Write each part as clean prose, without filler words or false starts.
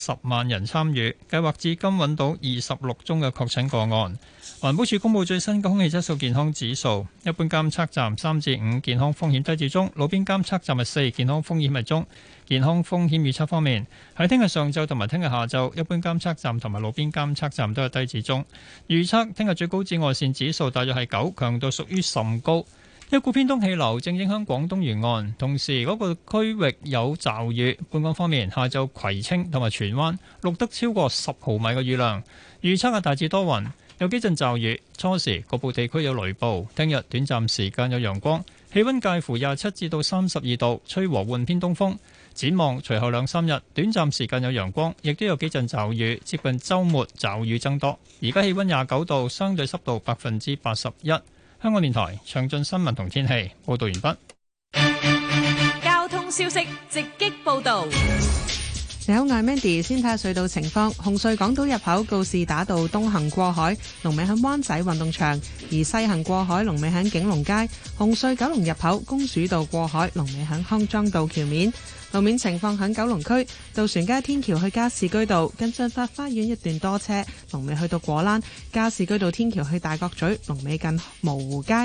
10萬人參與，計劃至今揾到26宗嘅確診個案。環保署公布最新嘅空氣質素健康指數，一般監測站3至5健康風險低至中，路邊監測站係4健康風險係中。健康風險預測方面，喺聽日上晝同埋聽日下晝，一般監測站同埋路邊監測站都係低至中。預測聽日最高紫外線指數大約係9，強度屬於甚高。一股偏東氣流正影響廣東沿岸，同時嗰個區域有驟雨。本港方面，下晝葵青同埋荃灣錄得超過10毫米嘅雨量。預測係大致多雲，有幾陣驟雨，初時局部地區有雷暴。聽日短暫時間有陽光，氣溫介乎27至到32度，吹和緩偏東風。展望隨後2-3日，短暫時間有陽光，亦都有幾陣驟雨，接近週末驟雨增多。而家氣溫29度，相對濕度81%。香港電台詳盡新聞同天氣報道完畢。 交通消息直擊報道。 你好，我係 Mandy， 先睇下隧道情況。紅隧港島入口告士打道東行過海，龍尾喺灣仔運動場；而西行過海，龍尾喺景隆街。紅隧九龍入口公主道過海，龍尾喺康莊道橋面。路面情況喺九龍區渡船街天橋去加士居道近進發花園一段多車，龍尾去到果欄；加士居道天橋去大角咀，龍尾近蕪湖街。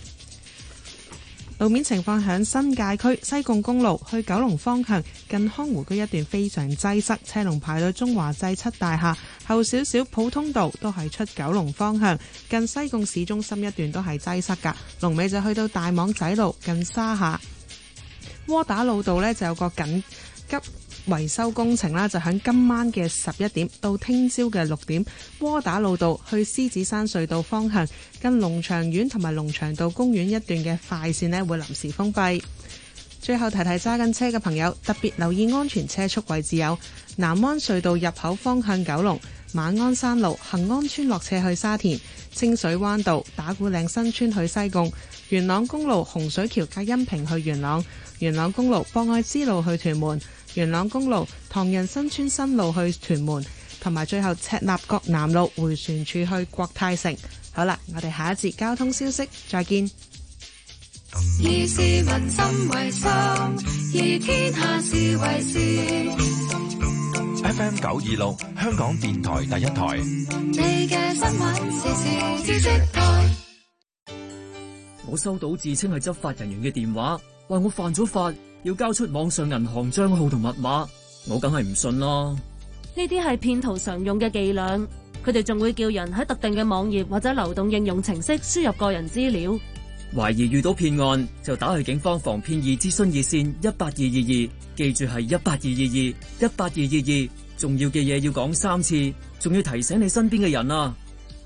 路面情況喺新界區西貢公路去九龍方向近康湖居一段非常擠塞，車龍排到中華製漆大廈後少少，普通道都係出九龍方向近西貢市中心一段都係擠塞㗎，龍尾就去到大網仔路近沙下。窩打老道呢就有個緊急維修工程啦，就喺今晚嘅11點到聽朝嘅6點，窩打老道去獅子山隧道方向近龍翔苑同埋龍翔道公園一段嘅快線呢會臨時封閉。最後提提揸緊車嘅朋友，特別留意安全車速位置有南灣隧道入口方向九龍、馬鞍山路恆安村落斜去沙田、清水灣道打鼓嶺新村去西貢、元朗公路洪水橋隔音屏去元朗、元朗公路博愛之路去屯門、元朗公路唐人新村新路去屯門，同埋最後赤鱲角南路迴旋處去國泰城。好啦，我哋下一節交通消息再見。 以市民心為心，以天下事為事。 FM 926香港電台第一台。 你嘅新聞時事知識台。 我收到自稱係執法人員嘅電話，話我犯咗法，要交出網上銀行賬號同密碼，我梗係唔信啦。 呢啲係騙徒常用嘅伎倆，佢哋仲會叫人喺特定嘅網頁或者流動應用程式輸入個人資料。 懷疑遇到騙案就打去警方防騙易諮詢熱線18222，記住係18222，18222，重要嘅嘢要講3次，仲要提醒你身邊嘅人啊。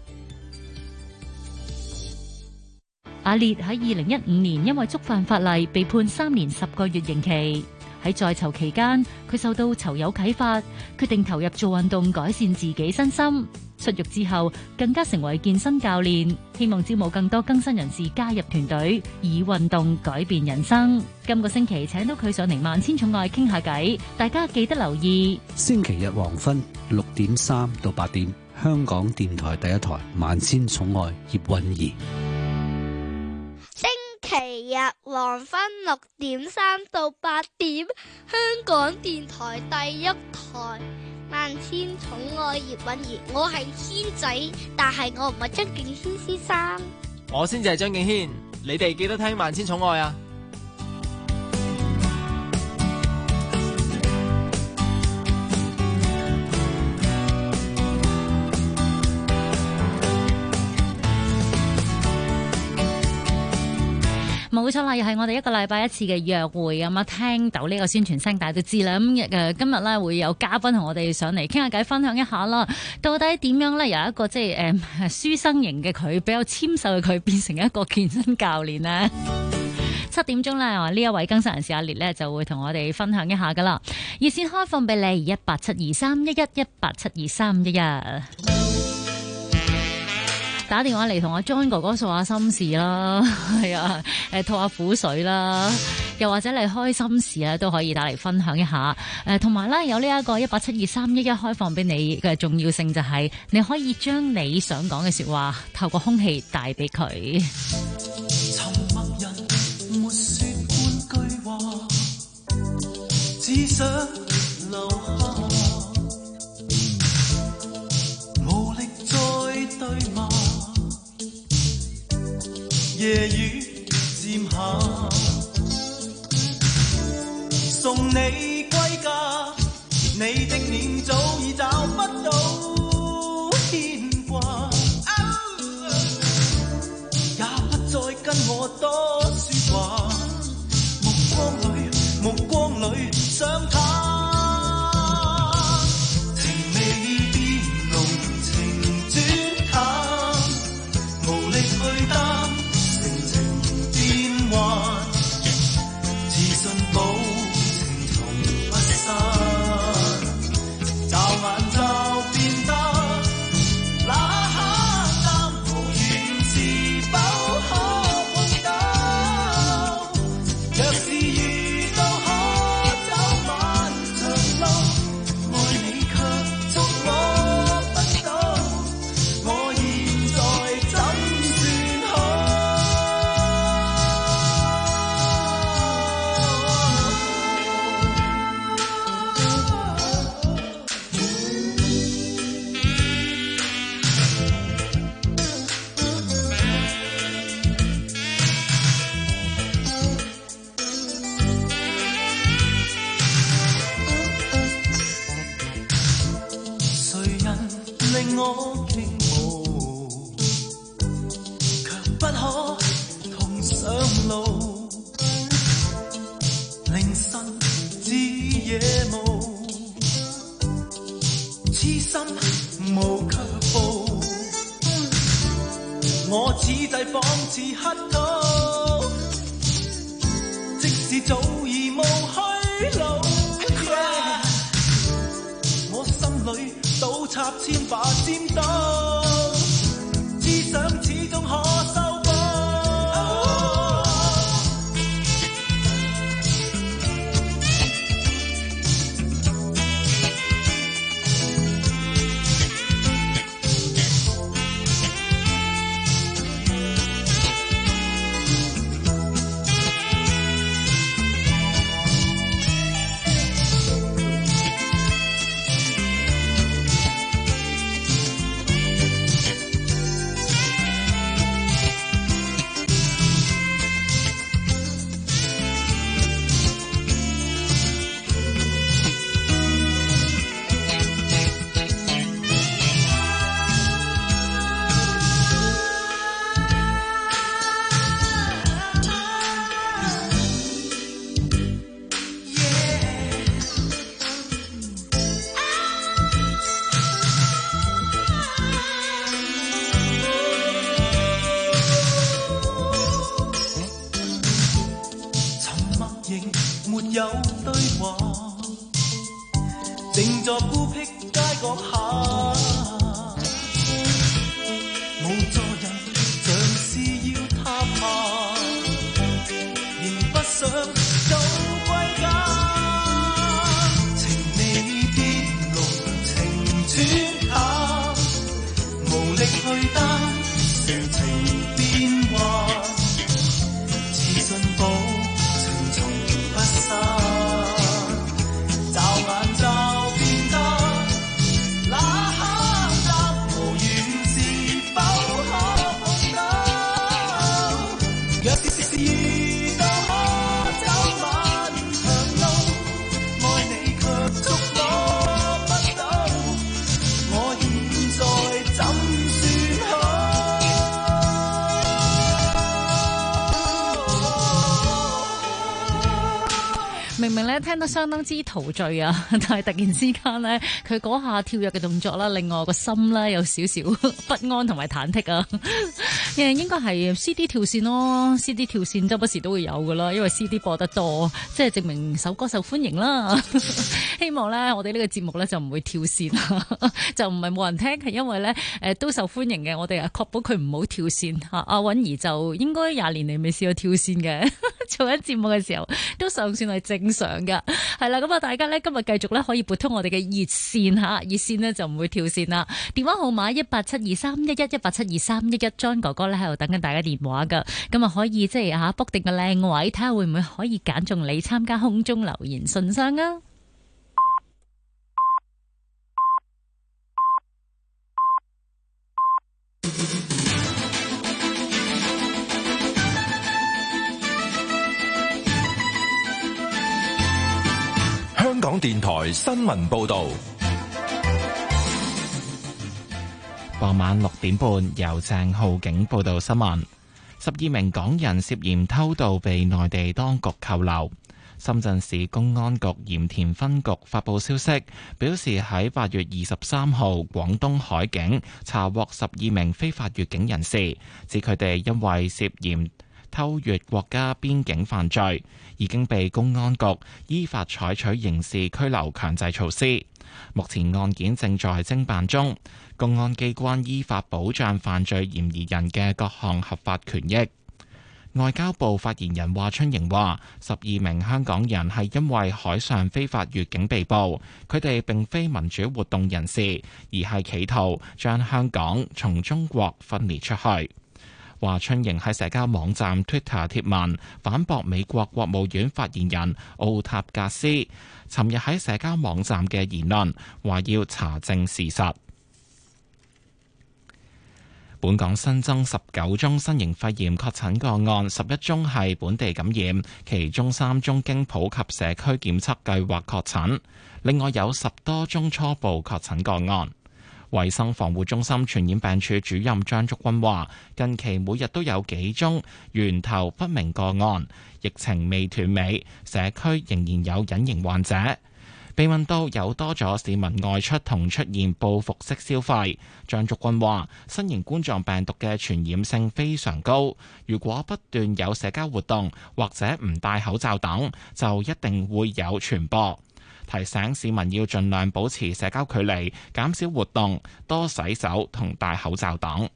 阿烈喺2015年因為觸犯法例被判3年10個月刑期。喺在囚期間，佢受到囚友啟發，決定投入做運動改善自己身心。出獄之後，更加成為健身教練，希望招募更多更新人士加入團隊，以運動改變人生。今個星期請到佢上嚟萬千寵愛傾下偈，大家記得留意。 星期日黃昏6點3到8點，香港電台第一台萬千寵愛葉韻儀。 星期日黃昏6點3到8點，香港電台第一台萬千寵愛葉韻儀。我係軒仔，但係我唔係張敬軒先生。 我先至係張敬軒，你哋記得聽萬千寵愛啊！ 冇錯啦，又係我哋一個禮拜一次嘅約會咁啊！聽到呢個宣傳聲，大家都知啦。咁今日咧會有嘉賓同我哋上嚟傾下偈，分享一下啦。到底點樣咧由一個即係書生型嘅佢，比較纖瘦嘅佢，變成一個健身教練呢？7點鐘咧，呢一位更新人士阿烈咧就會同我哋分享一下噶啦。熱線開放俾你1872311，1872311。打電話嚟同阿 John 哥哥訴下心事啦，係啊，吐下苦水啦，又或者你開心事啊，都可以打嚟分享一下。同埋咧有呢一個1872311開放俾你嘅重要性就係你可以將你想講嘅說話透過空氣帶俾佢。 沉默人沒說半句話，只想留下夜雨漸下，送你歸家，你的臉早已找不到牽掛，也不再跟我多説話，目光裏想他。我此際仿似乞討，即使早已無虛路，我心裏倒插千把尖刀，只想始終可修補。靜坐孤僻街角下，無助人像是要他怕，仍不想早歸家。情未變濃，情轉淡，無力去擔成情變幻，自信保情從不散。 明明咧聽得相當之陶醉啊，但係突然之間咧，佢嗰下跳躍嘅動作啦，令我個心咧有少少不安同埋忐忑啊。應該係 CD 跳線咯 ，CD 跳線周不時都會有噶啦，因為 CD 播得多，即係證明首歌受歡迎啦。希望咧我哋呢個節目咧就唔會跳線，就唔係冇人聽，係因為咧都受歡迎嘅，我哋確保佢唔好跳線。阿韻兒就應該20年嚟未試過跳線嘅，做緊節目嘅時候都尚算係正常㗎。係啦，咁啊大家咧今日繼續咧可以撥通我哋嘅熱線嚇，熱線呢就唔會跳線啦。電話號碼1872311，1872311，John 哥哥咧喺度等緊大家電話㗎，咁啊可以即係book定個靚位，睇下會唔會可以揀中你參加空中留言信箱啊！ 港電台新聞報道。 傍晚6點半，由鄭浩景報道新聞。12名港人涉嫌偷渡被內地當局扣留。深圳市公安局鹽田分局發布消息，表示喺8月23號廣東海境查獲12名非法越境人士，指佢哋因為涉嫌偷越國家邊境犯罪，已經被公安局依法採取刑事拘留強制措施。目前案件正在偵辦中，公安機關依法保障犯罪嫌疑人嘅各項合法權益。外交部發言人華春瑩話，12名香港人係因為海上非法越境被捕，佢哋並非民主活動人士，而係企圖將香港從中國分裂出去。華春瑩喺社交網站 Twitter 貼文反駁美國國務院發言人奧塔格斯尋日喺社交網站嘅言論，話要查證事實。本港新增19宗新型肺炎確診個案，11宗係本地感染，其中3宗經普及社區檢測計劃確診，另外有10多宗初步確診個案。衛生防護中心傳染病處主任張竹君話，近期每日都有幾宗源頭不明個案，疫情未斷尾，社區仍然有隱形患者。被問到有多咗市民外出同出現報復式消費，張竹君話：新型冠狀病毒嘅傳染性非常高，如果不斷有社交活動或者唔戴口罩等，就一定會有傳播。提醒市民要盡量保持社交距離，減少活動，多洗手同戴口罩等。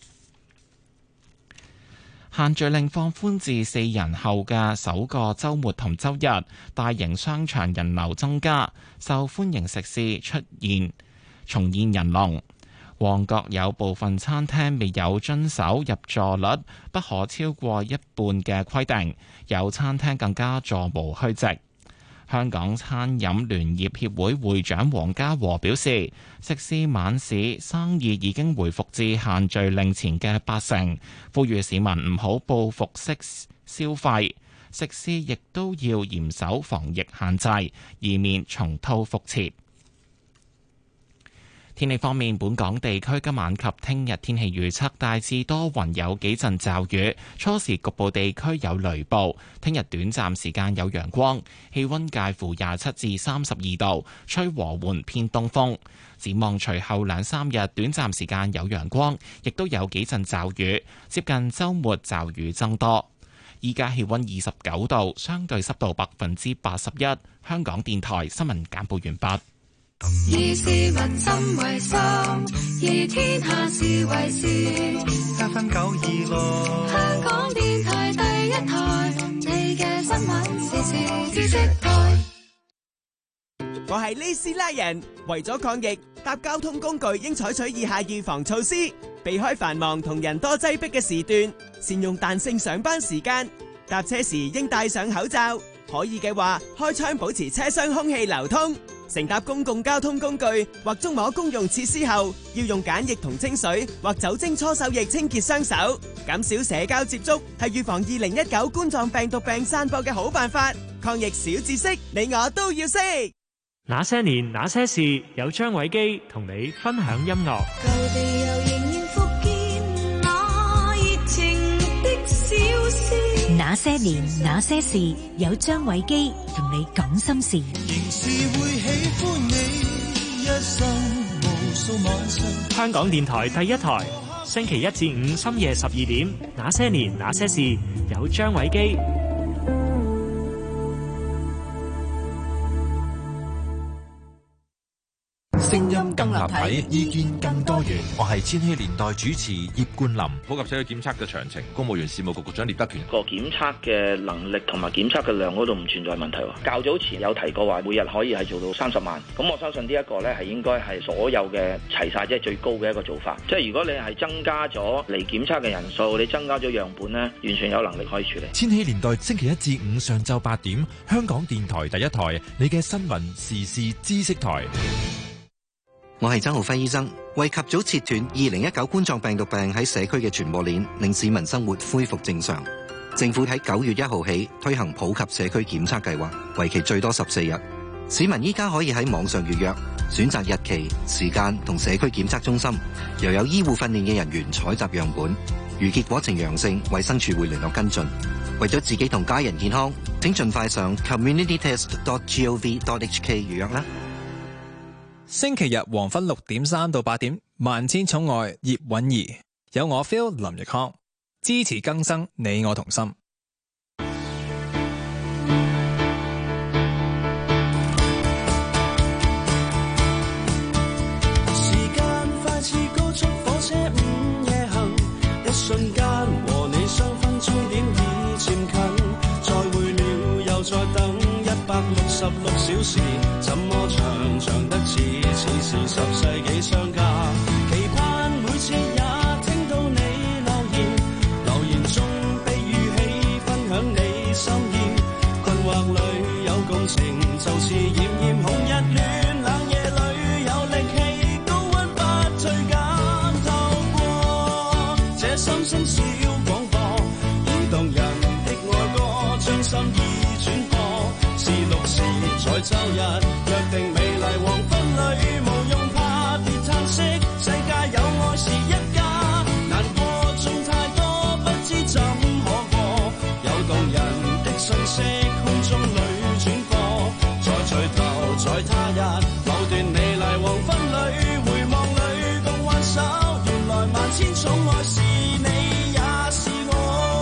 限聚令放寬至4人後嘅首個週末同週日，大型商場人流增加，受歡迎食肆重現人龍。旺角有部分餐廳未有遵守入座率不可超過一半嘅規定，有餐廳更加座無虛席。香港餐飲聯業協會會長黃家和表示，食肆晚市生意已經回復至限聚令前嘅80%，呼籲市民唔好報復式消費，食肆亦都要嚴守防疫限制，以免重蹈覆轍。天氣方面，本港地區今晚及聽日天氣預測大致多雲，有幾陣驟雨，初時局部地區有雷暴。聽日短暫時間有陽光，氣溫介乎27至32度，吹和緩偏東風。展望隨後2-3日，短暫時間有陽光，亦都有幾陣驟雨，接近週末驟雨增多。依家氣溫29度，相對濕度81%。香港電台新聞簡報完畢。 以市民心為心，以天下事為事。 FM 926， 香港電台第一台，你嘅新聞時事知識台。 我係呢斯拉人，為咗抗疫，搭交通工具應採取以下預防措施：避開繁忙同人多擠迫嘅時段，善用彈性上班時間，搭車時應戴上口罩，可以嘅話開窗保持車廂空氣流通。乘搭公共交通工具或觸摸公用設施後，要用梘液同清水或酒精搓手液清潔雙手。減少社交接觸係預防2019冠狀病毒病散播嘅好辦法。抗疫小知識，你我都要識。 那些年那些事，有張偉基同你分享音樂。 舊地又仍然復見那熱情的小事。 那些年那些事，有張偉基同你講心事。 仍是會喜歡你一生無數晚上。 香港電台第一台，星期1至5深夜12點，那些年那些事，有張偉基。 聲音更立體，意見更多元。我係千禧年代主持葉冠霖。 普及社區檢測嘅詳情，公務員事務局局長聶德權。 個檢測嘅能力同埋檢測嘅量嗰度唔存在問題。較早前有提過話，每日可以係做到30萬。咁我相信呢一個呢係應該係所有嘅齊晒，即係最高嘅一個做法。即係如果你係增加咗嚟檢測嘅人數，你增加咗樣本呢，完全有能力可以處理。 千禧年代星期1至5上晝8點，香港電台第一台，你嘅新聞時事知識台。 我係曾浩輝醫生，為及早切斷2019冠狀病毒病喺社區嘅傳播鏈，令市民生活恢復正常。政府喺9月1號起推行普及社區檢測計劃，為期最多14日。 市民依家可以喺網上預約，選擇日期、時間同社區檢測中心，又有醫護訓練嘅人員採集樣本。如結果呈陽性，衛生署會聯絡跟進。為咗自己同家人健康，請盡快上 communitytest.gov.hk 預約啦。 星期日黃昏6點3到8點，萬千寵愛葉韻儀，有我 Phil 林奕康，支持更生，你我同心。 瞬間和你相分，終點已漸近，再會了又再等166小時，怎麼長得似是10世紀相隔，期盼每次也聽到你留言中悲與喜，分享你心意，困惑裏有共情，就似炎紅日戀，冷夜裏有力氣，高溫不退減，透過這心聲小廣播，移動人的愛歌，將心意轉播，是6時在週日，約定美麗黃昏裏，無用怕別嘆息，世界有愛是一家，難過仲太多，不知怎可過，有動人的訊息，空中裏轉播，再聚頭在他日，某段美麗黃昏裏，回望裏共挽手，原來萬千寵愛是你也是我。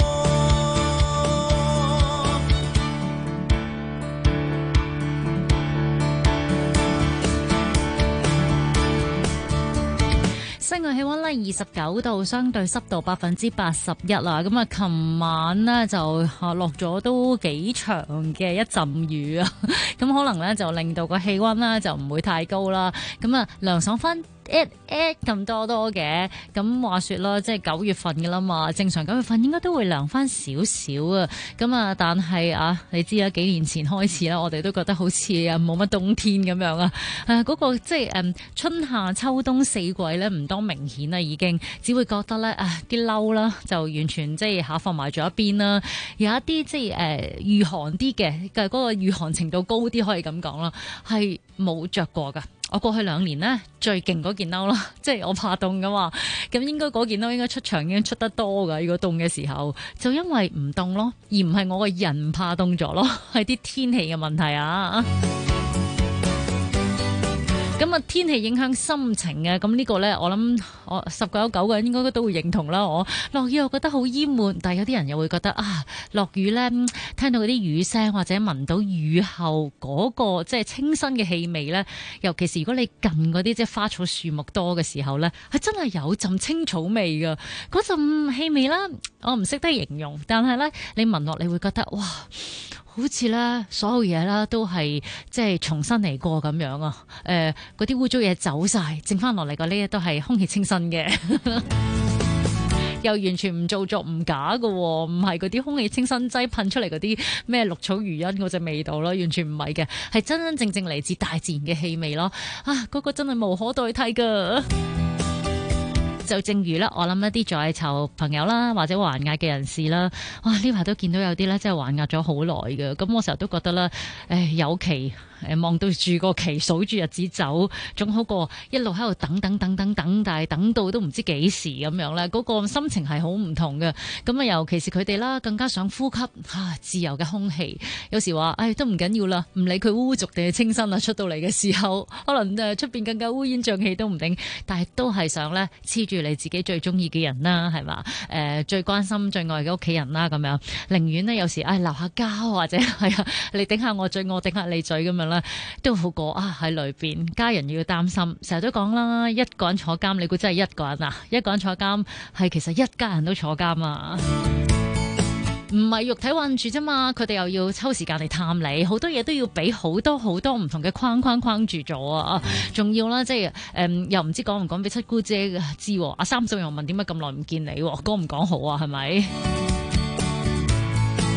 室外氣溫呢29度，相對濕度81%啦。咁啊，琴晚呢就落咗都幾長嘅一陣雨啊，咁可能呢就令到個氣溫呢就唔會太高啦。咁啊，涼爽翻咁多嘅，咁話說啦，即係9月份嘅啦嘛，正常9月份應該都會涼翻少少啊。咁啊，但係啊，你知啦，幾年前開始啦，我哋都覺得好似啊冇乜冬天咁樣啊。嗰個即係春夏秋冬四季咧，唔多明顯啦，已經只會覺得咧啲褸啦就完全即係下放埋咗一邊啦。有一啲即係御寒啲嘅，嗰個御寒程度高啲，可以咁講啦，係冇着過噶。我過去2年呢，最勁嗰件褸啦，即係我怕凍噶嘛，咁應該嗰件褸應該出場已經出得多噶。如果凍嘅時候，就因為唔凍咯，而唔係我個人怕凍咗咯，係啲天氣嘅問題啊。咁啊，天氣影響心情嘅，咁呢個呢，我諗我10個有9個人應該都會認同啦。我落雨我覺得好厭悶，但係有啲人又會覺得啊，落雨呢，聽到嗰啲雨聲或者聞到雨後嗰個即係清新嘅氣味呢，尤其是如果你近嗰啲即係花草樹木多嘅時候呢，係真係有陣青草味㗎。嗰陣氣味啦，我唔識得形容，但係呢，你聞落你會覺得哇，好似咧所有嘢啦都係即係重新嚟過咁樣啊！嗰啲污糟嘢走晒，剩翻落嚟嗰啲都係空氣清新嘅，又完全唔做作唔假㗎喎，唔係嗰啲空氣清新劑噴出嚟嗰啲咩綠草如茵嗰隻味道咯，完全唔係嘅，係真真正正嚟自大自然嘅氣味咯！啊，嗰個真係無可代替㗎。就正如咧，我諗一啲在囚朋友啦，或者還押嘅人士啦，哇！呢排都見到有啲咧，真係還押咗好耐嘅。咁我成日都覺得咧，有期望到住個期，數住日子走，總好過一路喺度等，但係等到都唔知幾時咁樣咧。嗰個心情係好唔同嘅。咁啊，尤其是佢哋啦，更加想呼吸自由嘅空氣。有時話，都唔緊要啦，唔理佢污濁定係清新啊，出到嚟嘅時候，可能出邊更加烏煙瘴氣都唔定，但係都係想咧黐住你自己最中意嘅人啦，係嘛？最關心最愛嘅屋企人啦，咁樣寧願呢，有時鬧下交或者係你頂下我嘴，我頂下你嘴咁樣啦，都好過喺裏邊家人要擔心。成日都講啦，一個人坐監，你估真係一個人啊？一個人坐監係其實一家人都坐監啊！唔係肉體困住啫嘛，佢哋又要抽時間嚟探你，好多嘢都要俾好多唔同嘅框住咗啊！仲要啦，即係又唔知講唔講俾七姑姐知？阿三嫂又問點解咁耐唔見你？講唔講好啊？係咪？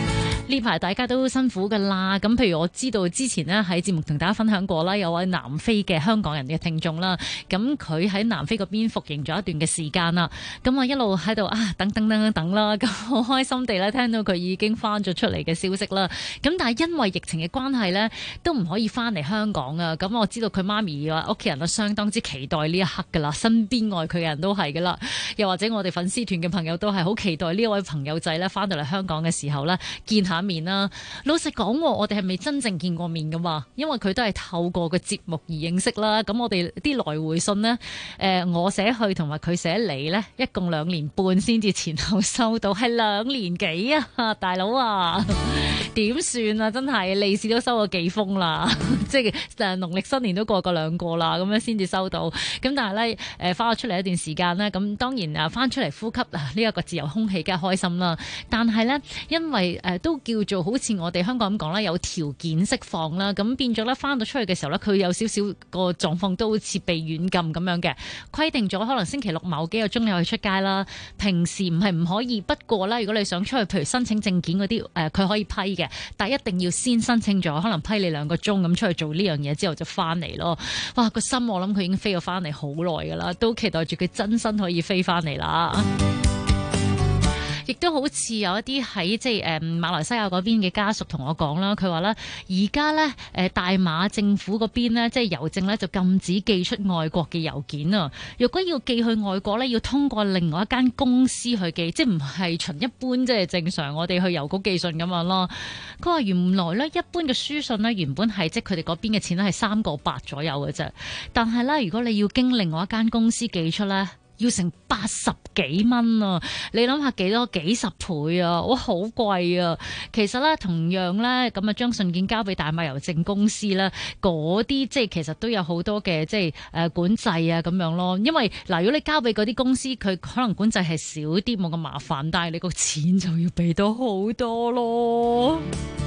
呢排大家都辛苦噶啦，咁譬如我知道之前呢喺節目同大家分享過啦，有位南非嘅香港人嘅聽眾啦，咁佢喺南非嗰邊服刑咗一段嘅時間啦，咁我一路喺度等啦，咁好開心地咧聽到佢已經翻咗出嚟嘅消息啦，咁但係因為疫情嘅關係呢，都唔可以翻嚟香港啊，咁我知道佢媽咪啊屋企人都相當之期待呢一刻噶啦，身邊愛佢嘅人都係噶啦，又或者我哋粉絲團嘅朋友都係好期待呢一位朋友仔咧翻到嚟香港嘅時候咧見下面啦。老實講，我哋係未真正見過面噶嘛，因為佢都係透過個節目而認識啦。咁我哋啲來回信呢，我寫去同埋佢寫嚟呢，一共2年半先至前後收到，係2年幾啊，大佬啊，點算啊？真係利是都收過幾封啦，即係農曆新年都過2個啦，咁樣先至收到。咁但係咧翻咗出嚟一段時間咧，咁當然翻出嚟呼吸呢一個自由空氣梗係開心啦。但係咧，因為都叫做好似我哋香港咁講啦，有條件釋放啦，咁變咗咧翻到出去嘅時候咧，佢有少少個狀況都好似被軟禁咁樣嘅，規定咗可能星期六某幾個鐘你可以出街啦，平時唔係唔可以。不過咧，如果你想出去，譬如申請證件嗰啲佢可以批嘅，但係一定要先申請咗，可能批你2個鐘咁出去做呢樣嘢之後就翻嚟咯。哇，個心我諗佢已經飛咗翻嚟好耐噶啦，都期待住佢真身可以飛翻嚟啦。亦都好似有一啲喺即係馬來西亞嗰邊嘅家屬同我講啦，佢話咧而家咧大馬政府嗰邊咧即係郵政咧就禁止寄出外國嘅郵件啊！若果要寄去外國咧，要通過另外一間公司去寄，即係唔係循一般即係正常我哋去郵局寄信咁樣咯。佢話原來咧一般嘅書信咧原本係即係佢哋嗰邊嘅錢咧係3個8左右嘅啫，但係咧如果你要經另外一間公司寄出咧，要成80幾蚊啊！你諗下幾十倍啊！哇，好貴啊！其實咧，同樣咧咁啊，將信件交俾大馬郵政公司咧，嗰啲即係其實都有好多嘅即係管制啊咁樣咯。因為嗱，如果你交俾嗰啲公司，佢可能管制係少啲，冇咁麻煩，但係你個錢就要俾到好多咯。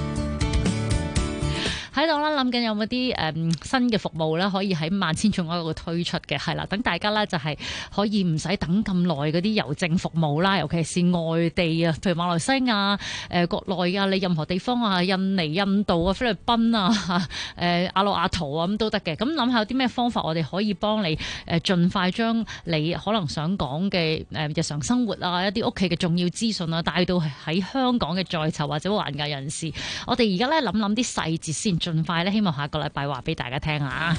喺度啦，諗緊有冇啲新嘅服務咧，可以喺萬千寵愛嗰度推出嘅，係啦，等大家咧就係可以唔使等咁耐嗰啲郵政服務啦，尤其是外地啊，譬如馬來西亞、國內啊，你任何地方啊，印尼、印度啊、菲律賓啊、阿魯阿圖啊咁都得嘅。咁諗下有啲咩方法，我哋可以幫你盡快將你可能想講嘅日常生活啊，一啲屋企嘅重要資訊啊，帶到喺香港嘅在囚或者還押人士。我哋而家咧諗啲細節先。盡快咧，希望下個禮拜話俾大家聽啊！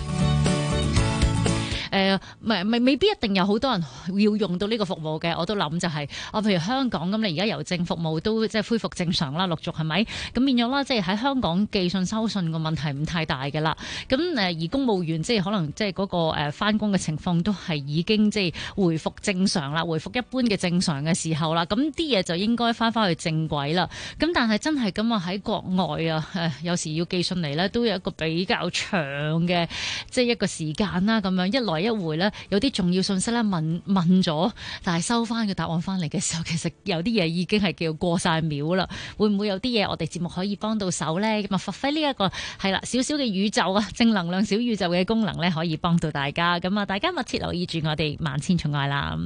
未必一定有好多人要用到呢個服務嘅，我都諗就係譬如香港咁，你而家郵政服務都即係恢復正常啦，陸續係咪？咁變咗啦，即係喺香港寄信收信個問題唔太大嘅啦。咁而公務員即係可能即係嗰個返工嘅情況都係已經即係回復正常啦，回復一般嘅正常嘅時候啦，咁啲嘢就應該返去正軌啦。咁但係真係咁啊，喺國外啊，有時要寄信嚟咧，都有一個比較長嘅即係一個時間啦，咁樣一來一回咧，有啲重要信息咧問咗，但係收翻個答案翻嚟嘅時候，其實有啲嘢已經係叫過晒秒啦。會唔會有啲嘢我哋節目可以幫到手咧？咁啊，發揮呢一個係啦，少少嘅宇宙啊，正能量小宇宙嘅功能咧，可以幫到大家。咁啊，大家密切留意住我哋萬千寵愛啦。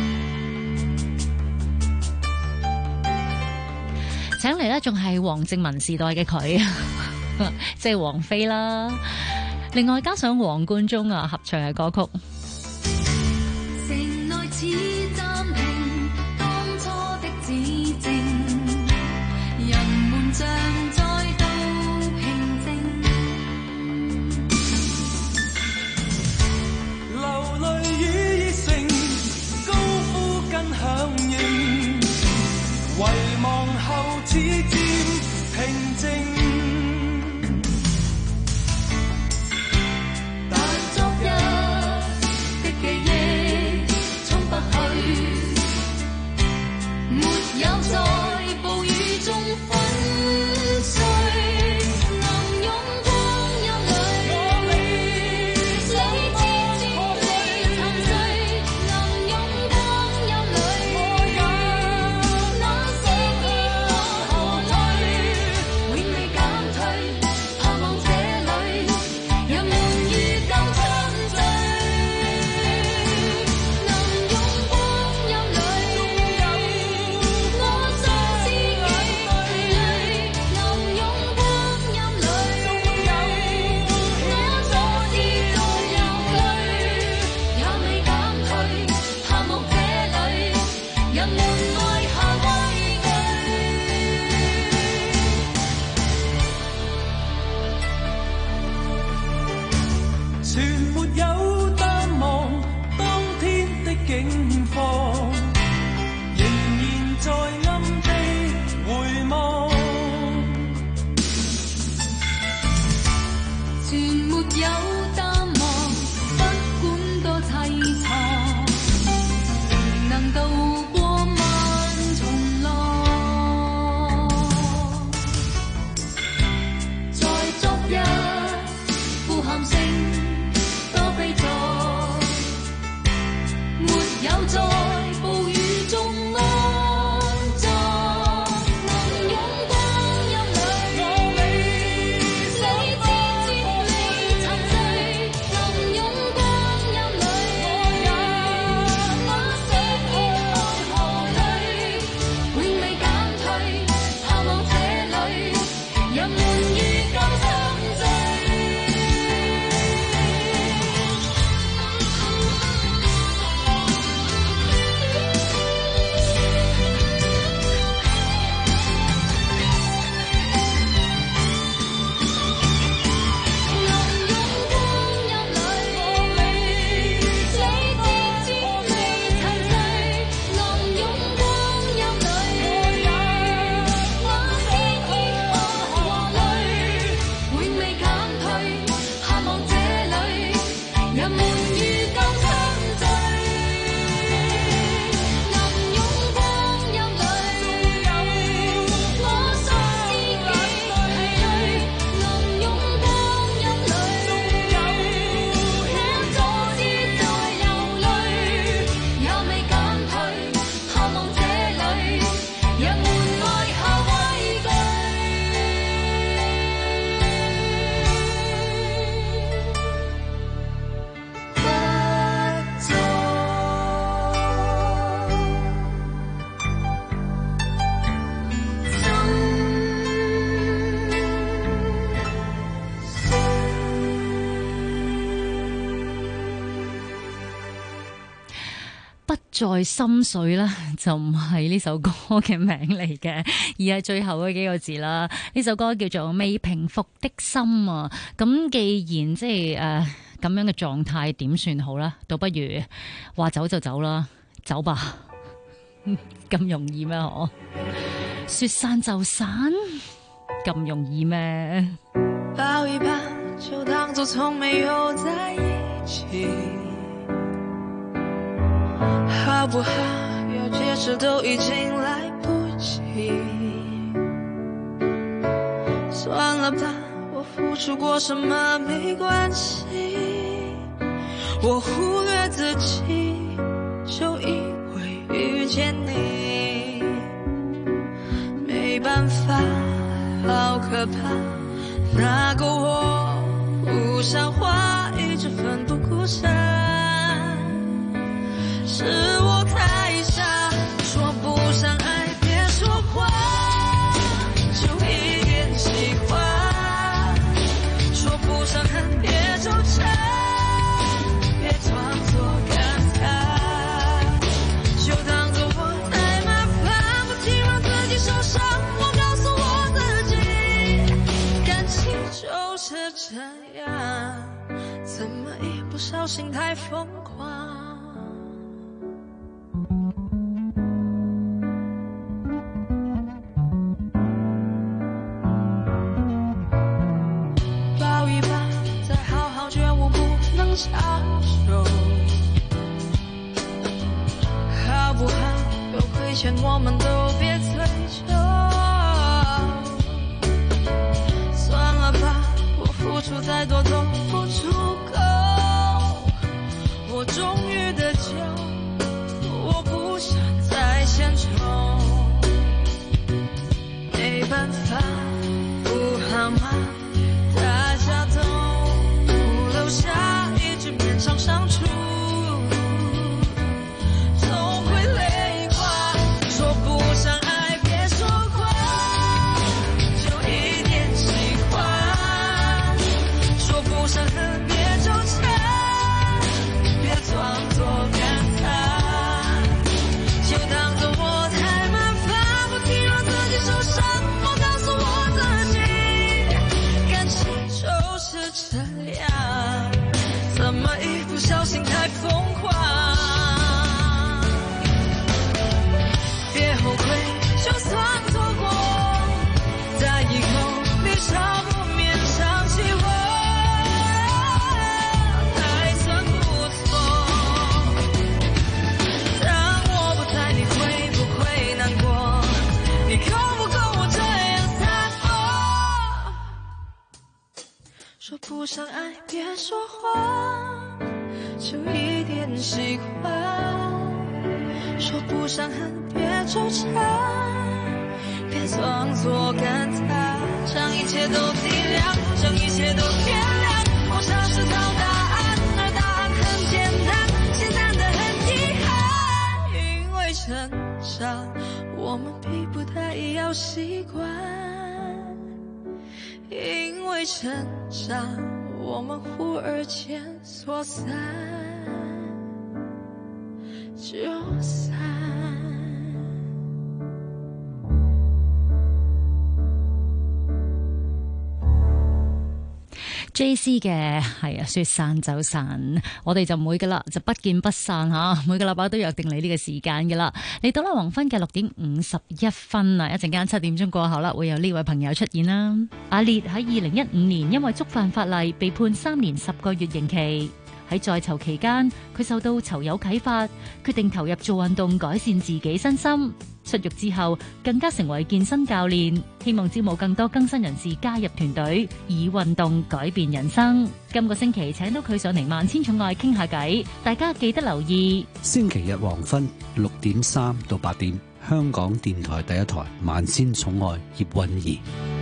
請嚟咧，仲係黃正文時代嘅佢，即係王菲啦。另外加上黃貫中啊合唱嘅歌曲。 城內似暫停當初的指證，人們像再度平靜， 流淚與熱誠，高呼跟響應，遺忘後似漸平靜。 但昨日的記憶衝不去。 不再心碎啦，就唔係呢首歌嘅名嚟嘅，而係最後嗰幾個字啦。呢首歌叫做《未平復的心》啊。咁既然即係咁樣嘅狀態，點算好啦？倒不如話走就走啦，走吧。咁容易咩？嗬？說散就散，咁容易咩？ 抱一抱，就當作從沒有在一起。好不好？要解釋都已經來不及。算了吧，我付出過什麼沒關係。我忽略自己，就因為遇見你。沒辦法，好可怕，那個我不像話，一直奮不顧身。是我太傻，說不上愛別說謊，就一點喜歡。說不上恨別糾纏，別裝作感嘆，就當作我太麻煩，不停讓自己受傷。我告訴我自己，感情就是這樣，怎麼一不小心太瘋狂。長久好不好？有虧欠我們都別追究。算了吧，我付出再多都不足夠。我終於的救，我不想再獻醜。沒辦法，不好嗎？大家都留下面上相處，總會累垮。說不上愛別說謊，就一點喜歡。說不上恨別糾纏，別裝作感嘆，就當作我太麻煩，不停讓自己受傷。我告訴我自己，感情就是這樣，怎麼一不小心太瘋狂？別後悔，就算錯過，在以後你少不免想起我，還算不錯。當我不在，你會不會難過？你夠不夠我這樣灑脫？說不上愛，別說謊，就一點喜歡。說不上恨別糾纏，別裝作感嘆，將一切都體諒，將一切都原諒。我嘗試找答案，而答案很簡單，簡單得很遺憾。因為成長，我們逼不得已要習慣，因為成長，我們忽而間說散就散。 JC 嘅係啊，說散就散，我哋就唔會噶啦，就不見不散吓。每個禮拜都約定你呢個時間噶啦。嚟到啦黃昏嘅6:51啊，一陣間7點鐘過後啦，會有呢位朋友出現啦。阿烈喺2015年因為觸犯法例被判3年10個月刑期。喺在囚期間，佢受到囚友啟發，決定投入做運動改善自己身心。出獄之後，更加成為健身教練，希望招募更多更新人士加入團隊，以運動改變人生。今個星期請到佢上嚟萬千寵愛傾下偈，大家記得留意。 星期日黃昏6:3到8點，香港電台第一台萬千寵愛葉韻儀。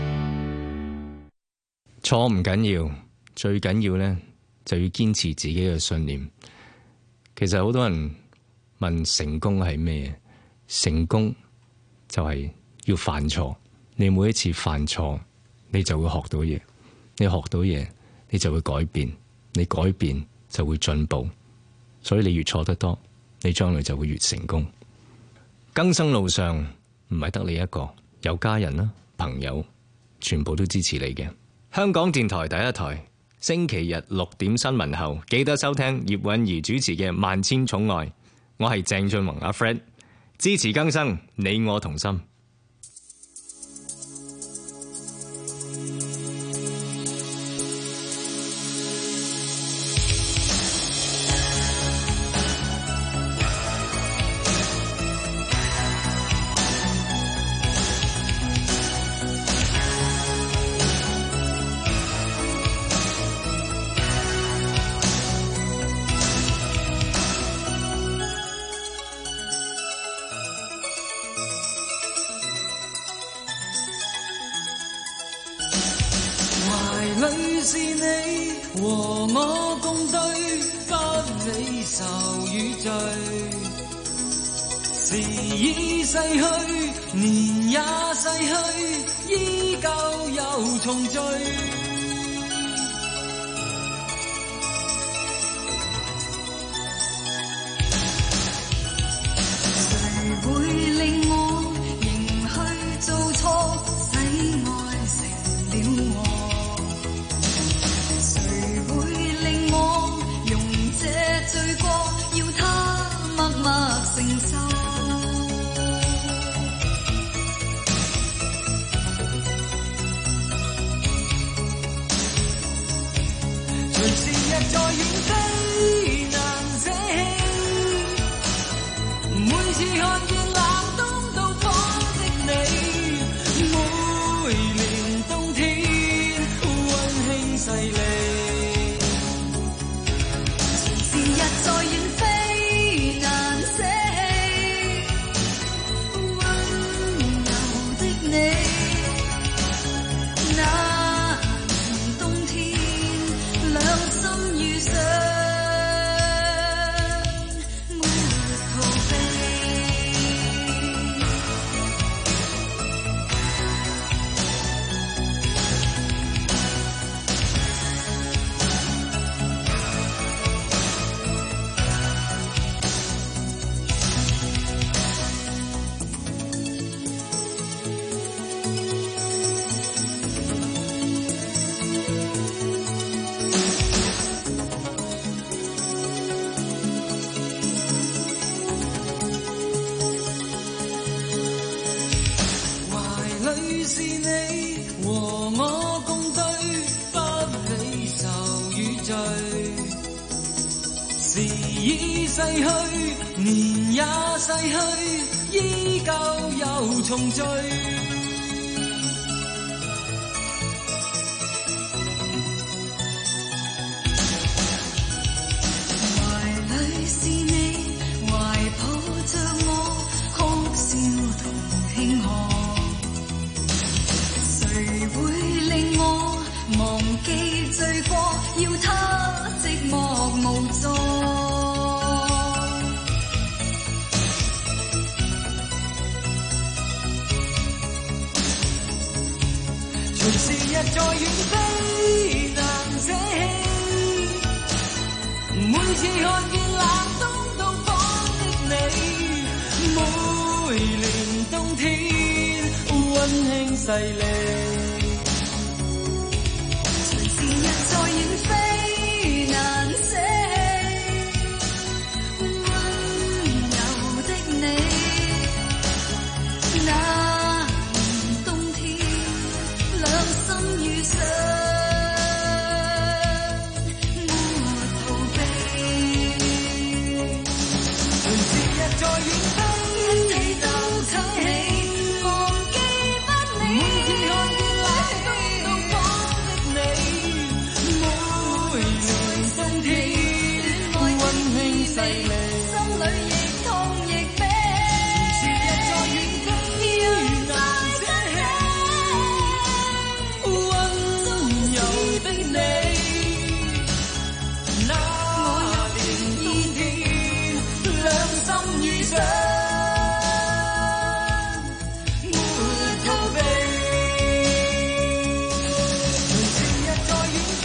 錯唔緊要，最緊要呢就要堅持自己嘅信念。其實好多人問成功係咩？成功就係要犯錯。你每一次犯錯，你就會學到嘢。你學到嘢，你就會改變。你改變就會進步。所以你越錯得多， 你將來就會越成功。更生路上唔係得你一個，有家人啦、朋友，全部都支持你嘅。香港電台第一台，星期日6點新聞後，記得收聽葉韻儀主持嘅《萬千寵愛》。我係鄭俊弘阿 Fred， 支持更生，你我同心。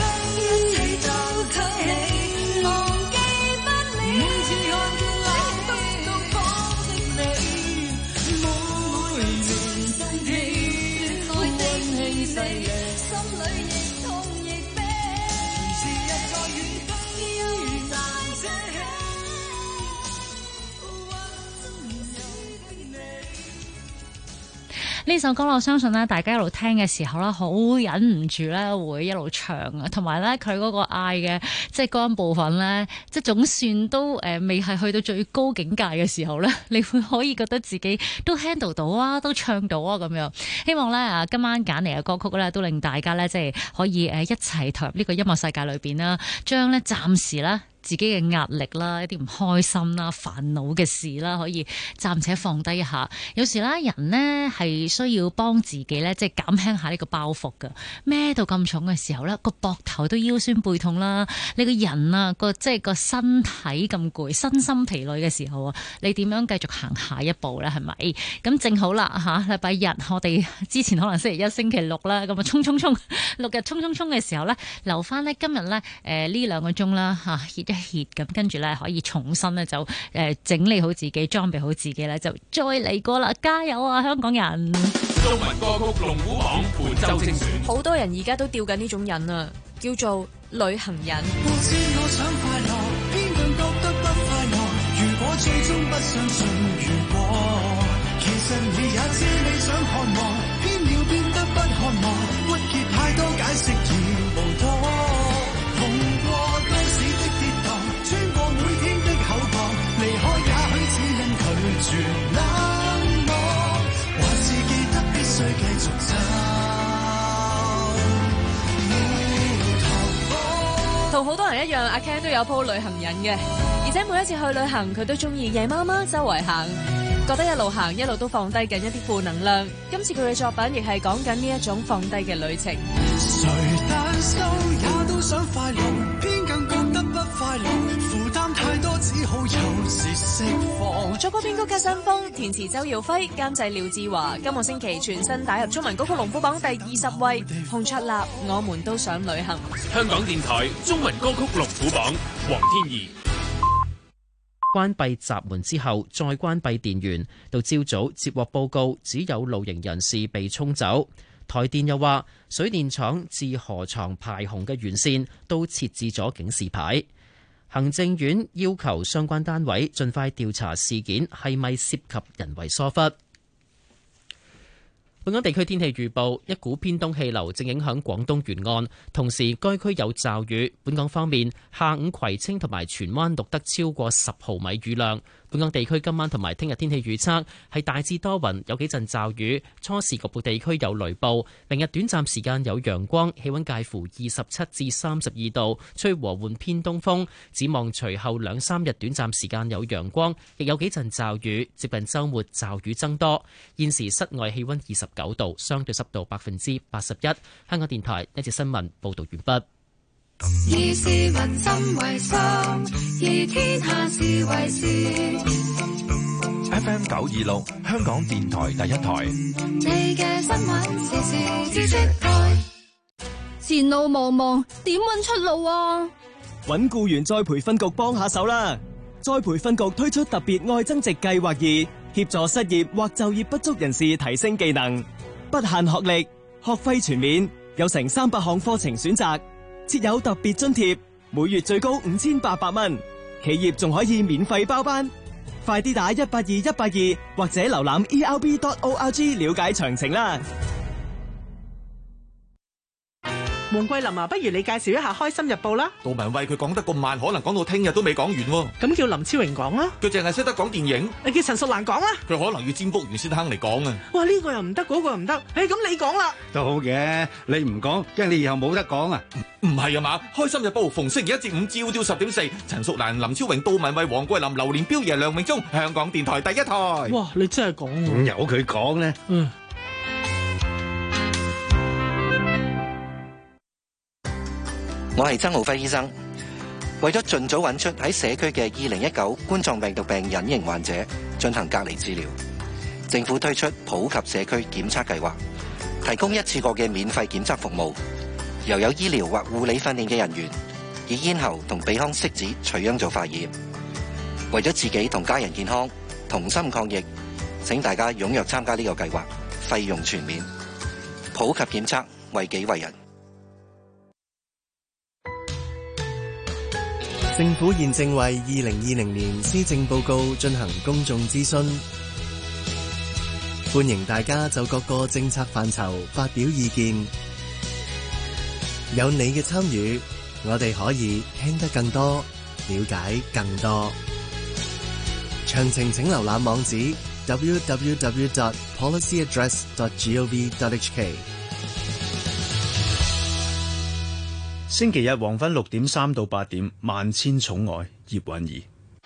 每次看見冷呢首歌我相信咧，大家一路聽嘅時候咧，好忍唔住咧會一路唱啊，同埋咧佢嗰個嗌嘅即係嗰一部分咧，即係總算都未係去到最高境界嘅時候咧，你會可以覺得自己都 handle 到啊，都唱到啊咁樣。希望咧今晚揀嚟嘅歌曲咧，都令大家咧即係可以一齊投入呢個音樂世界裏邊啦，將咧暫時咧自己嘅壓力啦、一啲唔開心啦、煩惱嘅事啦，可以暫且放低一下。有時咧，人呢係需要幫自己咧，即係減輕下呢個包袱㗎。孭到咁重嘅時候咧，個膊頭都腰酸背痛啦。你個人啊，即係個身體咁攰、身心疲累嘅時候啊，你點樣繼續行下一步咧？係咪？咁正好啦嚇，禮拜日我哋之前可能星期一、星期六啦，咁啊衝六日衝嘅時候咧，留翻咧今日咧呢2個鐘啦嚇，咁跟住咧可以重新咧就整理好自己，裝備好自己咧，就再嚟過啦！加油啊，香港人！ 中文歌曲龍虎榜本周精選， 好多人而家都吊緊呢種癮啊，叫做旅行癮。 我知我想快樂，偏更覺得不快樂。如果最終不相信如果，其實你也知你想渴望，偏要變得不渴望，鬱結太多解釋已無多。 同好多人一樣，阿 Ken 都有鋪旅行癮嘅，而且每一次去旅行，佢都中意夜媽媽周圍行，覺得一路行一路都放低緊一啲負能量。今次佢嘅作品亦係講緊呢一種放低嘅旅程。 誰單收也都想快樂，偏更覺得不快樂，負擔太多只好有時釋放。 作曲編曲加新風，填詞周耀輝，監製廖志華。今個星期全新打入中文歌曲龍虎榜第20位，洪卓立《我們都想旅行》。 香港電台中文歌曲龍虎榜，黃天怡。 關閉閘門之後，再關閉電源，到朝早接獲報告，只有露營人士被沖走。台電又話，水電廠至河床排洪嘅沿線都設置咗警示牌。行政院要求相關單位盡快調查事件係咪涉及人為疏忽。本港地區天氣預報，一股偏東氣流正影響廣東沿岸，同時該區有驟雨。本港方面，下午葵青同埋荃灣錄得超過10毫米雨量。本港地區今晚同埋聽日天氣預測係大致多雲，有幾陣驟雨，初時局部地區有雷暴。明日短暫時間有陽光，氣溫介乎27至32度，吹和緩偏東風。展望隨後2、3日短暫時間有陽光，亦有幾陣驟雨，接近週末驟雨增多。現時室外氣溫29度，相對濕度81%。香港電台一節新聞報道完畢。 以市民心為心，以天下事為事。 FM 926，香港電台第一台。 你嘅新聞時事知識台。前路茫茫，點搵出路啊？ 搵僱員再培訓局幫下手啦！再培訓局推出特別愛增值計劃2，協助失業或就業不足人士提升技能，不限學歷，學費全免，有成300項課程選擇。設有特別津貼，每月最高5800蚊，企業仲可以免費包班。快啲打182或者瀏覽 erb.org 了解詳情啦。 黃桂林啊，不如你介紹一下《開心日報》啦。 杜文蔚佢講得咁慢，可能講到聽日都未講完喎。 咁叫林超榮講啦。 佢淨係識得講電影。 你叫陳淑蘭講啦。 佢可能要占卜完先亨嚟講啊。 哇，呢個又唔得，嗰個又唔得。咁你講啦。 都好嘅，你唔講，驚你以後冇得講啊。 唔係啊嘛，《開心日報》逢星期1至5朝朝10.4，陳淑蘭、林超榮、杜文蔚、黃桂林、榴蓮、彪爺、梁榮忠，香港電台第一台。 哇，你真係講喎。 由佢講咧。 我係曾浩輝醫生，為咗盡早揾出喺社區嘅2019冠狀病毒病隱形患者進行隔離治療，政府推出普及社區檢測計劃，提供一次過嘅免費檢測服務，由有醫療或護理訓練嘅人員以咽喉同鼻腔拭子取樣做化驗。為咗自己同家人健康，同心抗疫，請大家踴躍參加呢個計劃，費用全免。普及檢測，為己為人。 政府現正為2020年施政報告進行公眾諮詢， 歡迎大家就各個政策範疇發表意見。有你嘅參與，我哋可以聽得更多，了解更多。詳情請瀏覽網址 www.policyaddress.gov.hk。 星期日黃昏6點3到8點，萬千寵愛葉韻儀。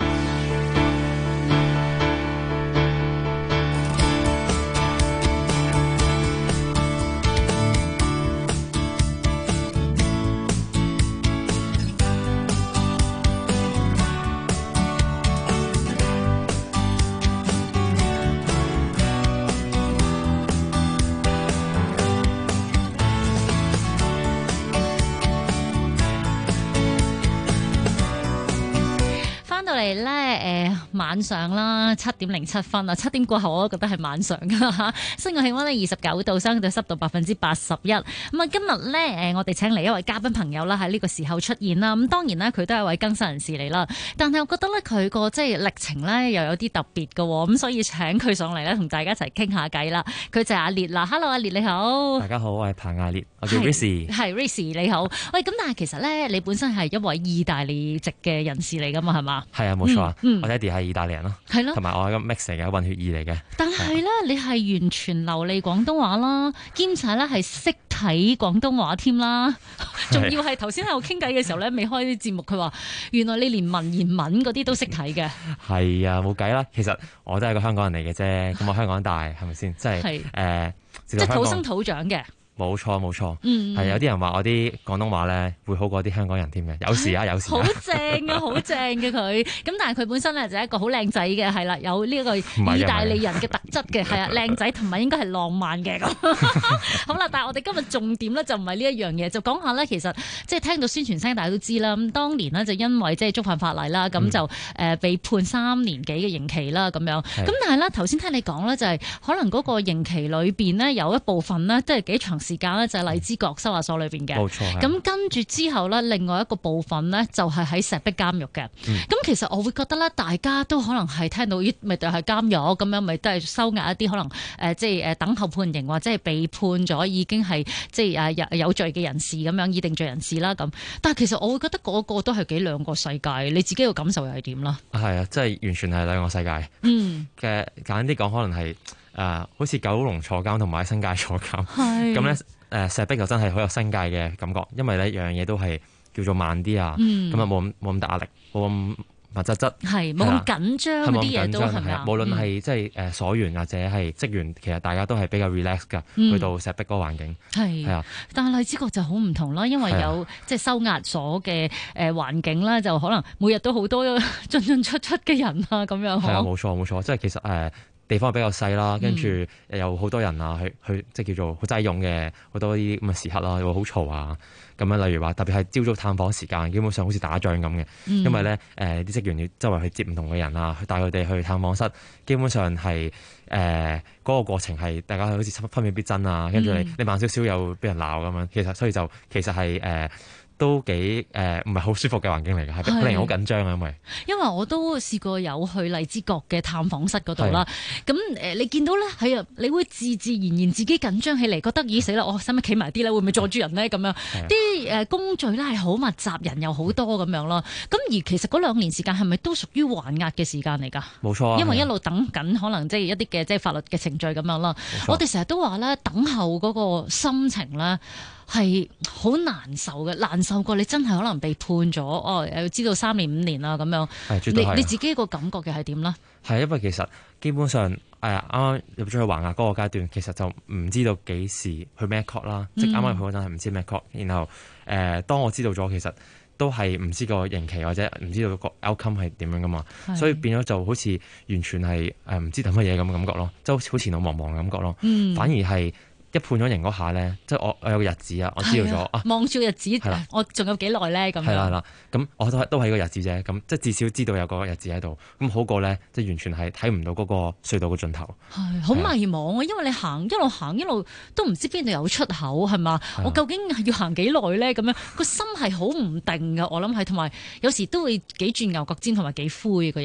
晚上啦，7:07啊，7點過後我都覺得係晚上噶吓。室外氣溫呢29度，相對濕度81%。咁啊，今日咧我哋請嚟一位嘉賓朋友啦，喺呢個時候出現啦。咁當然咧，佢都係一位更生人士嚟啦。但係我覺得咧，佢個即係歷程咧又有啲特別噶，咁所以請佢上嚟咧，同大家一齊傾下偈啦。佢就係阿烈啦 ，Hello 阿烈你好。 大家好，我係彭亞烈，我叫 Rishi。 係 Rishi 你好。喂，咁但係其實咧，你本身係一位意大利籍嘅人士嚟噶嘛，係嘛？ 係啊，冇錯啊。我爹哋係意大利人咯， 係咯， 同埋我係個 mix 嚟嘅混血兒嚟嘅。 但係咧，你係完全流利廣東話啦，兼且咧係識睇廣東話添啦，仲要係頭先喺度傾偈嘅時候咧，未開啲節目，佢話原來你連文言文嗰啲都識睇嘅。係啊，冇計啦，其實我都係個香港人嚟嘅啫，咁我香港大係咪先？即係即係土生土長嘅。 冇錯，係有啲人話我啲廣東話咧會好過啲香港人添嘅，有時啊。好正啊，好正嘅佢。咁但係佢本身咧就係一個好靚仔嘅，係啦，有呢個意大利人嘅特質嘅，係啊，靚仔同埋應該係浪漫嘅咁。好啦，但係我哋今日重點咧就唔係呢一樣嘢，就講下咧，其實即係聽到宣傳聲，大家都知啦。咁當年呢，就因為即係觸犯法例啦，咁就被判3年幾嘅刑期啦，咁樣。咁但係咧頭先聽你講咧，就係可能嗰個刑期裏邊呢，有一部分呢，即係幾長時間咧就係荔枝角收押所裏邊嘅，冇錯。咁跟住之後咧，另外一個部分咧就係喺石壁監獄嘅。咁其實我會覺得咧，大家都可能係聽到，咪就係監獄咁樣，咪都係收押一啲可能即係等候判刑或者係被判咗已經係即係有罪嘅人士咁樣，已定罪人士啦咁。但係其實我會覺得嗰個都係幾兩個世界，你自己嘅感受又係點啦？係啊，即係完全係兩個世界。嘅簡單啲講，可能係好似九龍坐監同埋新界坐監咁咧。石壁就真係好有新界嘅感覺，因為呢樣嘢都係叫做慢啲啊，咁啊冇咁大壓力，冇咁密質質，係冇咁緊張嗰啲嘢都係咪啊？無論係即係所員或者係職員，其實大家都係比較 relax 㗎，去到石壁嗰個環境係啊。但係荔枝角就好唔同啦，因為有即係收押所嘅環境啦，就可能每日都好多進出嘅人啊咁樣。係啊，冇錯，即係其實地方比較細啦，跟住有好多人啊，去即係叫做好擠擁嘅好多啲咁嘅時刻啦，會好嘈啊咁樣。例如話特別係朝早探訪時間，基本上好似打仗咁嘅，因為咧啲職員要周圍去接唔同嘅人啊，去帶佢哋去探訪室，基本上係嗰個過程係大家好似分秒必爭啊，跟住你慢少少又俾人鬧咁樣，所以其實係都幾唔係好舒服嘅環境嚟嘅，係令人好緊張啊！因為我都試過有去荔枝角嘅探訪室嗰度啦。咁你見到咧係啊，你會自然自己緊張起嚟，覺得咦死啦！我使唔使企埋啲咧？會唔會阻住人咧？咁樣啲工序咧係好密集，人又好多咁樣咯。咁而其實嗰2年時間係咪都屬於還押嘅時間嚟㗎？冇錯啊，因為一路等緊，可能即係一啲嘅即係法律嘅程序咁樣啦。我哋成日都話咧，等候嗰個心情咧係好難受嘅，難受過你真係可能被判咗又知道3年5年啦咁樣。你自己個感覺嘅係點咧？係因為其實基本上啱啱入咗去還押嗰個階段，其實就唔知道幾時去咩 court 啦，即係啱啱去嗰陣係唔知咩 court。然後當我知道咗，其實都係唔知個刑期或者唔知道個 outcome 係點樣噶嘛，所以變咗就好似完全係唔知等乜嘢咁嘅感覺咯，即係好前路茫茫嘅感覺咯。反而係一判咗刑嗰下咧，即係我有個日子啊，我知道咗望住個日子，我仲有幾耐咧咁樣。係啦，咁我都係個日子啫，咁即係至少知道有個日子喺度，咁好過咧，即係完全係睇唔到嗰個隧道嘅盡頭。係好迷茫啊，因為你一路都唔知邊度有出口係嘛？我究竟要行幾耐咧？咁樣個心係好唔定㗎，我諗係，同埋有時都會幾轉牛角尖，同埋幾灰個人。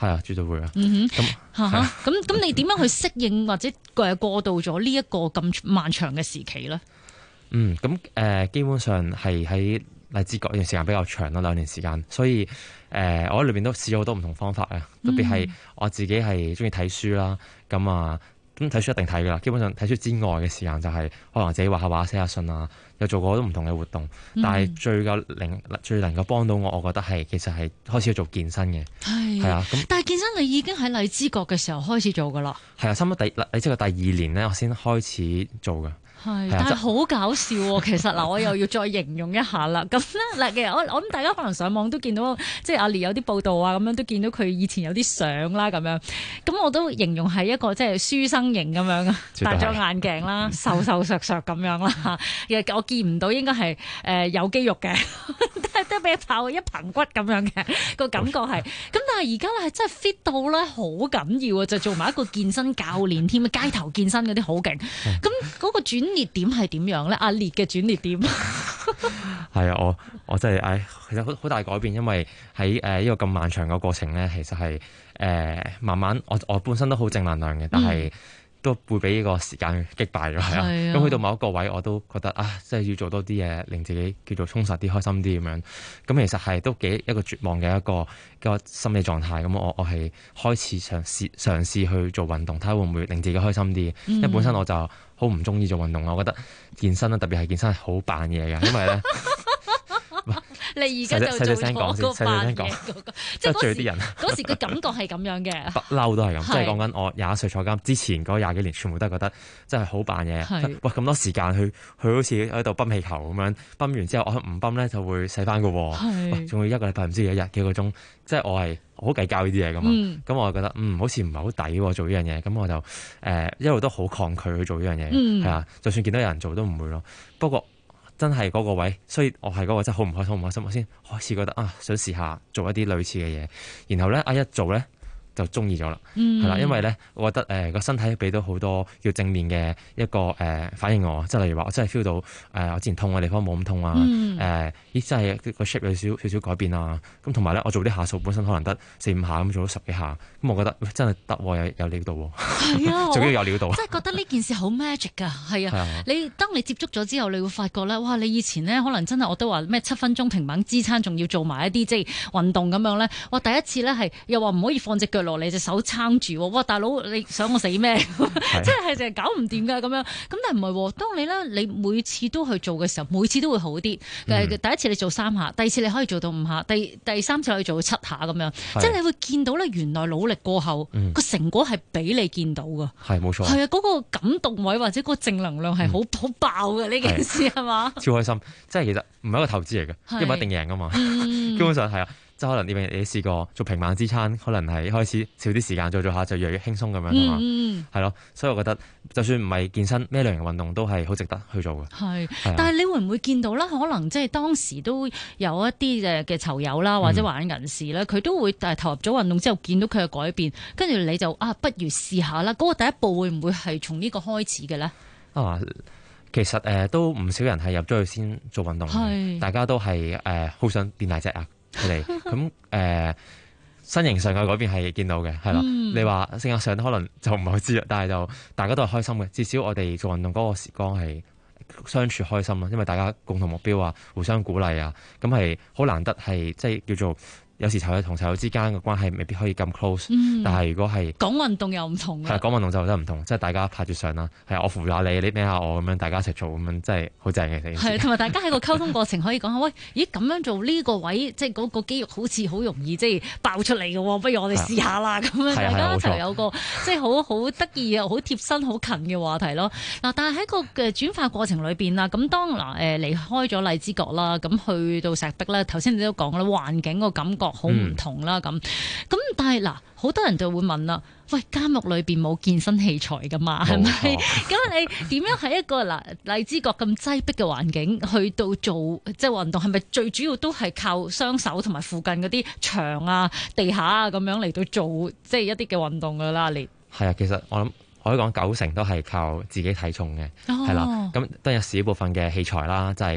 係啊，絕對會啊。 咁你點樣去適應或者過渡咗呢一個咁漫長嘅時期咧？ 基本上係喺荔枝角呢段時間比較長啦，2年時間，所以我喺裏邊都試咗好多唔同方法啊。特別係我自己係中意睇書啦，咁睇書一定睇噶啦。基本上睇書之外嘅時間就係可能自己畫下畫、寫下信啊，有做過好多唔同嘅活動。但係最能夠幫到我覺得係其實係開始去做健身嘅。係啊， 但係健身你已經喺荔枝角嘅時候開始做噶啦。 係啊，差唔多荔枝角第2年咧，我先開始做噶。 但係好搞笑喎！其實嗱，我又要再形容一下啦。咁咧，其實我諗大家可能上網都見到，即係阿烈有啲報道啊，咁樣都見到佢以前有啲相啦，咁樣。咁我都形容係一個即係書生型咁樣啊，戴咗眼鏡啦，瘦瘦削削咁樣啦。其實我見唔到應該係有肌肉嘅，都俾爆一棚骨咁樣嘅個感覺係。咁但係而家咧係真係 fit 到咧，好緊要啊！就做埋一個健身教練添，街頭健身嗰啲好勁。咁嗰個轉捩點係點樣咧？阿烈嘅轉捩點係啊，我真係其實好大改變，因為喺呢個咁漫長嘅過程咧，其實係慢慢我本身都好正能量嘅，但係都會俾呢個時間擊敗咗，係啊。咁去到某一個位，我都覺得即係要做多啲嘢，令自己叫做充實啲、開心啲咁樣。咁其實係都幾一個絕望嘅一個心理狀態。咁我係開始嘗試去做運動，睇下會唔會令自己開心啲。因為本身我就好唔中意做運動，我覺得健身啦，特別係健身係好扮嘢嘅，因為咧。 你而家就做咗個扮嘢嗰個，即係罪啲人。 嗰時嘅感覺係咁樣嘅， 不嬲都係咁，即係講緊我21歲坐監之前嗰20幾年，全部都係覺得真係好扮嘢。喂，咁多時間去好似喺度泵氣球咁樣，泵完之後我唔泵咧就會細翻噶喎。仲要1個禮拜唔知幾日幾個鐘，即係我係好計較呢啲嘢噶嘛。咁我就覺得好似唔係好抵做呢樣嘢，咁我就一路都好抗拒去做呢樣嘢。係啊，就算見到有人做都唔會咯。不過真係嗰個位，所以我係嗰個真係好唔開心，我先開始覺得想試下做一啲類似嘅嘢，然後咧一做咧就中意咗啦，係啦，因為咧我覺得個身體俾到好多叫正面嘅一個反應我，即係例如話我真係 feel 到我之前痛嘅地方冇咁痛啊，真係個 shape 有少少改變啊，咁同埋咧我做啲下數本身可能得4-5下咁，做咗10幾下，咁我覺得真係得有料到喎，係啊，仲要有料到， 即係覺得呢件事好 magic 㗎，係啊，當你接觸咗之後，你會發覺咧，哇！你以前咧可能真係我都話咩7分鐘平板支撐，仲要做埋一啲即係運動咁樣咧，哇！第一次咧係又話唔可以放隻腳落嚟隻手撐住喎，哇！大佬你想我死咩？即係淨係搞唔掂㗎咁樣。咁但係唔係喎，當你每次都去做嘅時候，每次都會好啲。第一次你做3下，第2次你可以做到5下，第3次可以做到7下咁樣。即係你會見到咧，原來努力過後個成果係俾你見到㗎。係冇錯。係啊，嗰個感動位或者嗰個正能量係好爆嘅呢件事係嘛？超開心！即係其實唔係一個投資嚟嘅，因為一定贏㗎嘛。基本上係啊。即係可能你試過做平板支撐，可能係開始少啲時間做下就越嚟越輕鬆咁樣啊嘛，係咯，所以我覺得就算唔係健身咩類型嘅運動都係好值得去做嘅。係，但係你會唔會見到啦？可能即係當時都有一啲嘅囚友啦，或者華人人士咧，佢都會投入咗運動之後，見到佢嘅改變，跟住你就不如試下啦。嗰個第一步會唔會係從呢個開始嘅咧？ 其實都唔少人係入咗去先做運動，大家都係好想變大隻啊！佢哋咁身形上嘅改變係見到嘅，係啦。你話性格上可能就唔係好知啦，但係就大家都係開心嘅。至少我哋做運動嗰個時光係相處開心啦，因為大家共同目標啊，互相鼓勵啊，咁係好難得係即係叫做。有時囚友同囚友之間嘅關係未必可以咁 close，但係如果係講運動又唔同嘅，係講運動就真係唔同，即係大家拍住上啦，係我扶下你，你孭下我咁樣，大家一齊做咁樣，真係好正嘅。係同埋大家喺個溝通過程可以講下，喂，咦咁樣做呢個位，即係嗰個肌肉好似好容易即係爆出嚟嘅喎，不如我哋試下啦咁樣，大家一齊有個即係好得意又好貼身好近嘅話題咯。嗱，但係喺個嘅轉化過程裏邊啦，咁當離開咗荔枝角啦，咁去到石壁咧，頭先你都講啦，環境個感覺好唔同啦，咁但係嗱，好多人就會問啦，喂，監獄裏邊冇健身器材噶嘛，係咪？咁你點樣喺一個荔枝角咁擠迫嘅環境去到做即係運動，係咪最主要都係靠雙手同埋附近嗰啲牆啊、地下啊咁樣嚟到做即係一啲嘅運動噶啦？你係啊，其實我諗我可以講90%都係靠自己體重嘅，係啦。咁當然有少部分嘅器材啦，即係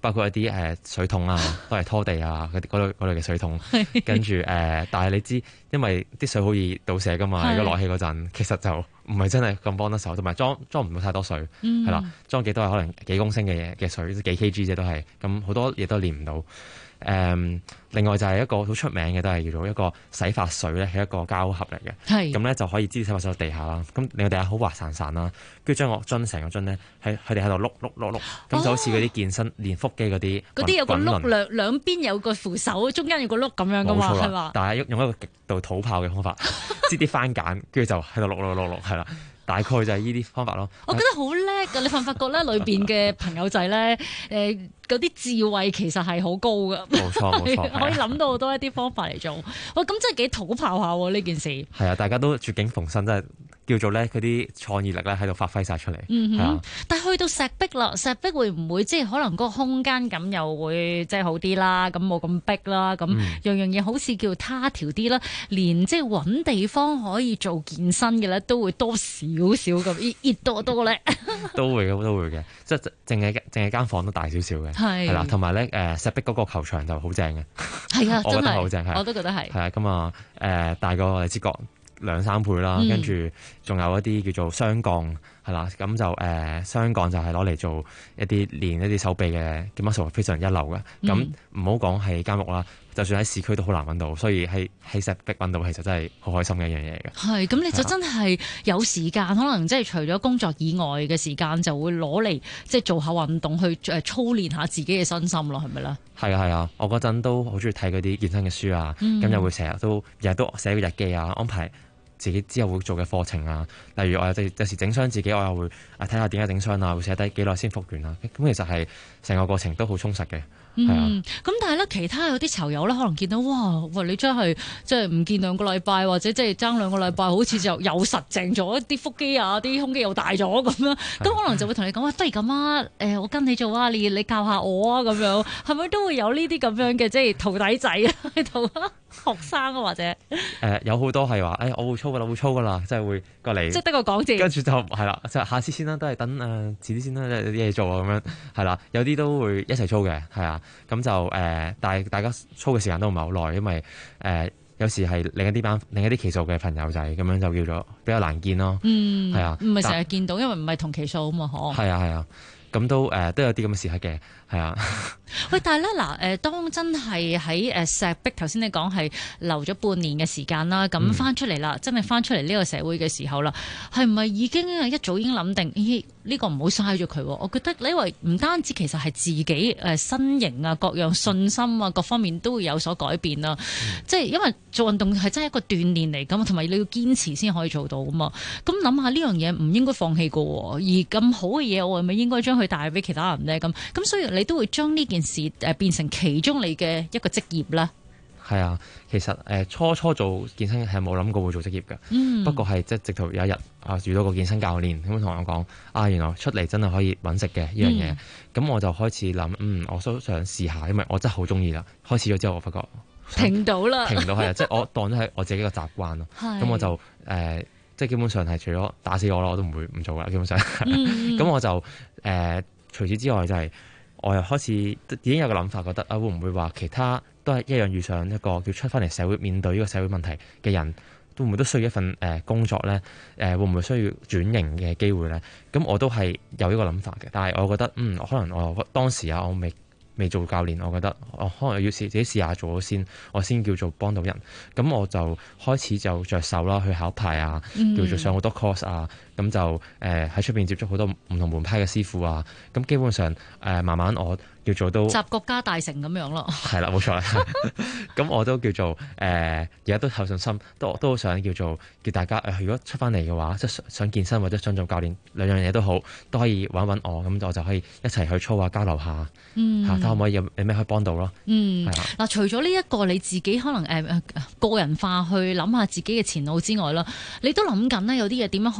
包括一啲水桶啊，都係拖地啊嗰類嘅水桶，跟住但係你知，因為啲水好易倒瀉噶嘛，如果攞起嗰陣，其實就唔係真係咁幫得手，同埋裝唔到太多水，係啦，裝幾多係可能幾公升嘅水，幾 kg 啫都係，咁好多嘢都練唔到。另外就係一個好出名嘅都係叫做一個洗髮水咧，係一個膠盒嚟嘅，咁咧就可以支洗髮水喺地下啦，咁令個地下好滑潺潺啦，跟住將個樽成個樽咧喺佢哋喺度碌，咁就好似嗰啲健身練腹肌嗰啲有個碌兩邊有個扶手，中間有個碌咁樣噶嘛，係嘛？ 但係用一個極度土炮嘅方法，擠啲番梘，跟住就喺度碌，係啦。大概就係呢啲方法咯。 我覺得好叻㗎，你發唔發覺咧？裏邊嘅朋友仔咧，嗰啲智慧其實係好高㗎。 冇錯， 可以諗到好多一啲方法嚟做。哇，咁真係幾土炮下喎呢件事。 係啊，大家都絕境逢生，真係叫做咧佢啲創意力咧喺度發揮晒出嚟。係啊， 但係去到石壁啦，石壁會唔會即係可能嗰個空間感又會即係好啲啦？咁冇咁逼啦，咁樣嘢好似叫他條啲啦，連即係揾地方可以做健身嘅咧，都會多少咁熱多咧。 都會嘅，即係淨係間房都大少少嘅，係啦，同埋咧石壁嗰個球場就好正嘅， 係啊， 我覺得好正， 我都覺得係。 係啊，咁啊大過荔枝角2-3倍啦，跟住仲有一啲叫做雙槓，係啦，咁就雙槓就係攞嚟做練一啲手臂嘅 muscle 非常一流嘅。咁唔好講係間屋啦，就算喺市區都好難揾到，所以喺石壁揾到其實真係好開心嘅一樣嘢嘅。係，咁你就真係有時間，可能即係除咗工作以外嘅時間，就會攞嚟即係做下運動，去操練下自己嘅身心咯，係咪咧？係啊，我嗰陣都好中意睇嗰啲健身嘅書啊，咁又會成日都寫個日記啊，安排自己之後會做嘅課程啊，例如我有時整傷自己，我又會睇下點解整傷啊，會寫低幾耐先復原啊，咁其實係成個過程都好充實嘅。咁但係咧，其他有啲囚友咧，可能見到哇，你真係即係唔見2個禮拜，或者即係爭2個禮拜，好似就又實淨咗啲腹肌啊，啲胸肌又大咗咁樣，咁可能就會同你講，不如咁啊，我跟你做啊，你教下我啊，咁樣係咪都會有呢啲咁樣嘅即係徒弟仔喺度啊？學生啊，或者有好多係話，我會操噶啦，即係會過嚟，即係得個講字， 跟住就係啦，就下次先啦，都係等遲啲先啦，有啲嘢做啊咁樣，係啦，有啲都會一齊操嘅，係啊，咁就但係大家操嘅時間都唔係好耐，因為有時係另一啲期數嘅朋友仔咁樣就叫做比較難見咯，係啊， 唔係成日見到，因為唔係同期數啊嘛， 係啊。咁都有啲咁嘅時刻嘅，係啊。 喂，但係咧嗱，當真係喺石壁頭先你講係留咗半年嘅時間啦，咁翻出嚟啦，真係翻出嚟呢個社會嘅時候啦，係唔係已經一早已經諗定？呢個唔好嘥咗佢。我覺得因為唔單止其實係自己身形啊、各樣信心啊、各方面都會有所改變啦。即係因為做運動係真係一個鍛鍊嚟㗎嘛，同埋你要堅持先可以做到㗎嘛。咁諗下呢樣嘢唔應該放棄過，而咁好嘅嘢我係咪應該將佢帶俾其他人呢？咁所以你都會將呢件事變成其中你嘅一個職業啦。 係啊，其實初做健身係冇諗過會做職業嘅，不過係即係直頭有一日遇到個健身教練咁同我講，原來出嚟真係可以揾食嘅呢樣嘢，咁我就開始諗，我都想試下，因為我真係好中意啦。開始咗之後，我發覺停到啦， 停唔到係啊，即係我當咗係我自己嘅習慣咯。咁我就即係基本上係除咗打死我啦，我都唔會唔做啦。基本上，咁我就除此之外就係我又開始已經有個諗法，覺得會唔會話其他都係一樣遇上一個叫出翻嚟社會面對呢個社會問題嘅人，會唔會都需要一份工作咧？會唔會需要轉型嘅機會咧？咁我都係有呢個諗法嘅，但係我覺得可能我當時我未做教練，我覺得我可能要自己試下做咗先，我先叫做幫到人。咁我就開始就着手啦，去考牌啊，叫做上好多 course 啊。咁就喺出邊接觸好多唔同門派嘅師傅啊。咁基本上慢慢我叫做都集國家大成咁樣咯。係啦，冇錯啦。咁我都叫做而家都有信心，都好想叫做叫大家如果出翻嚟嘅話，即係想健身或者想做教練，兩樣嘢都好，都可以揾我，咁我就可以一齊去操下交流下，睇可唔可以有咩可以幫到咯。 嗱，除咗呢一個你自己可能個人化去諗下自己嘅前路之外啦，你都諗緊呢有啲嘢點樣可以幫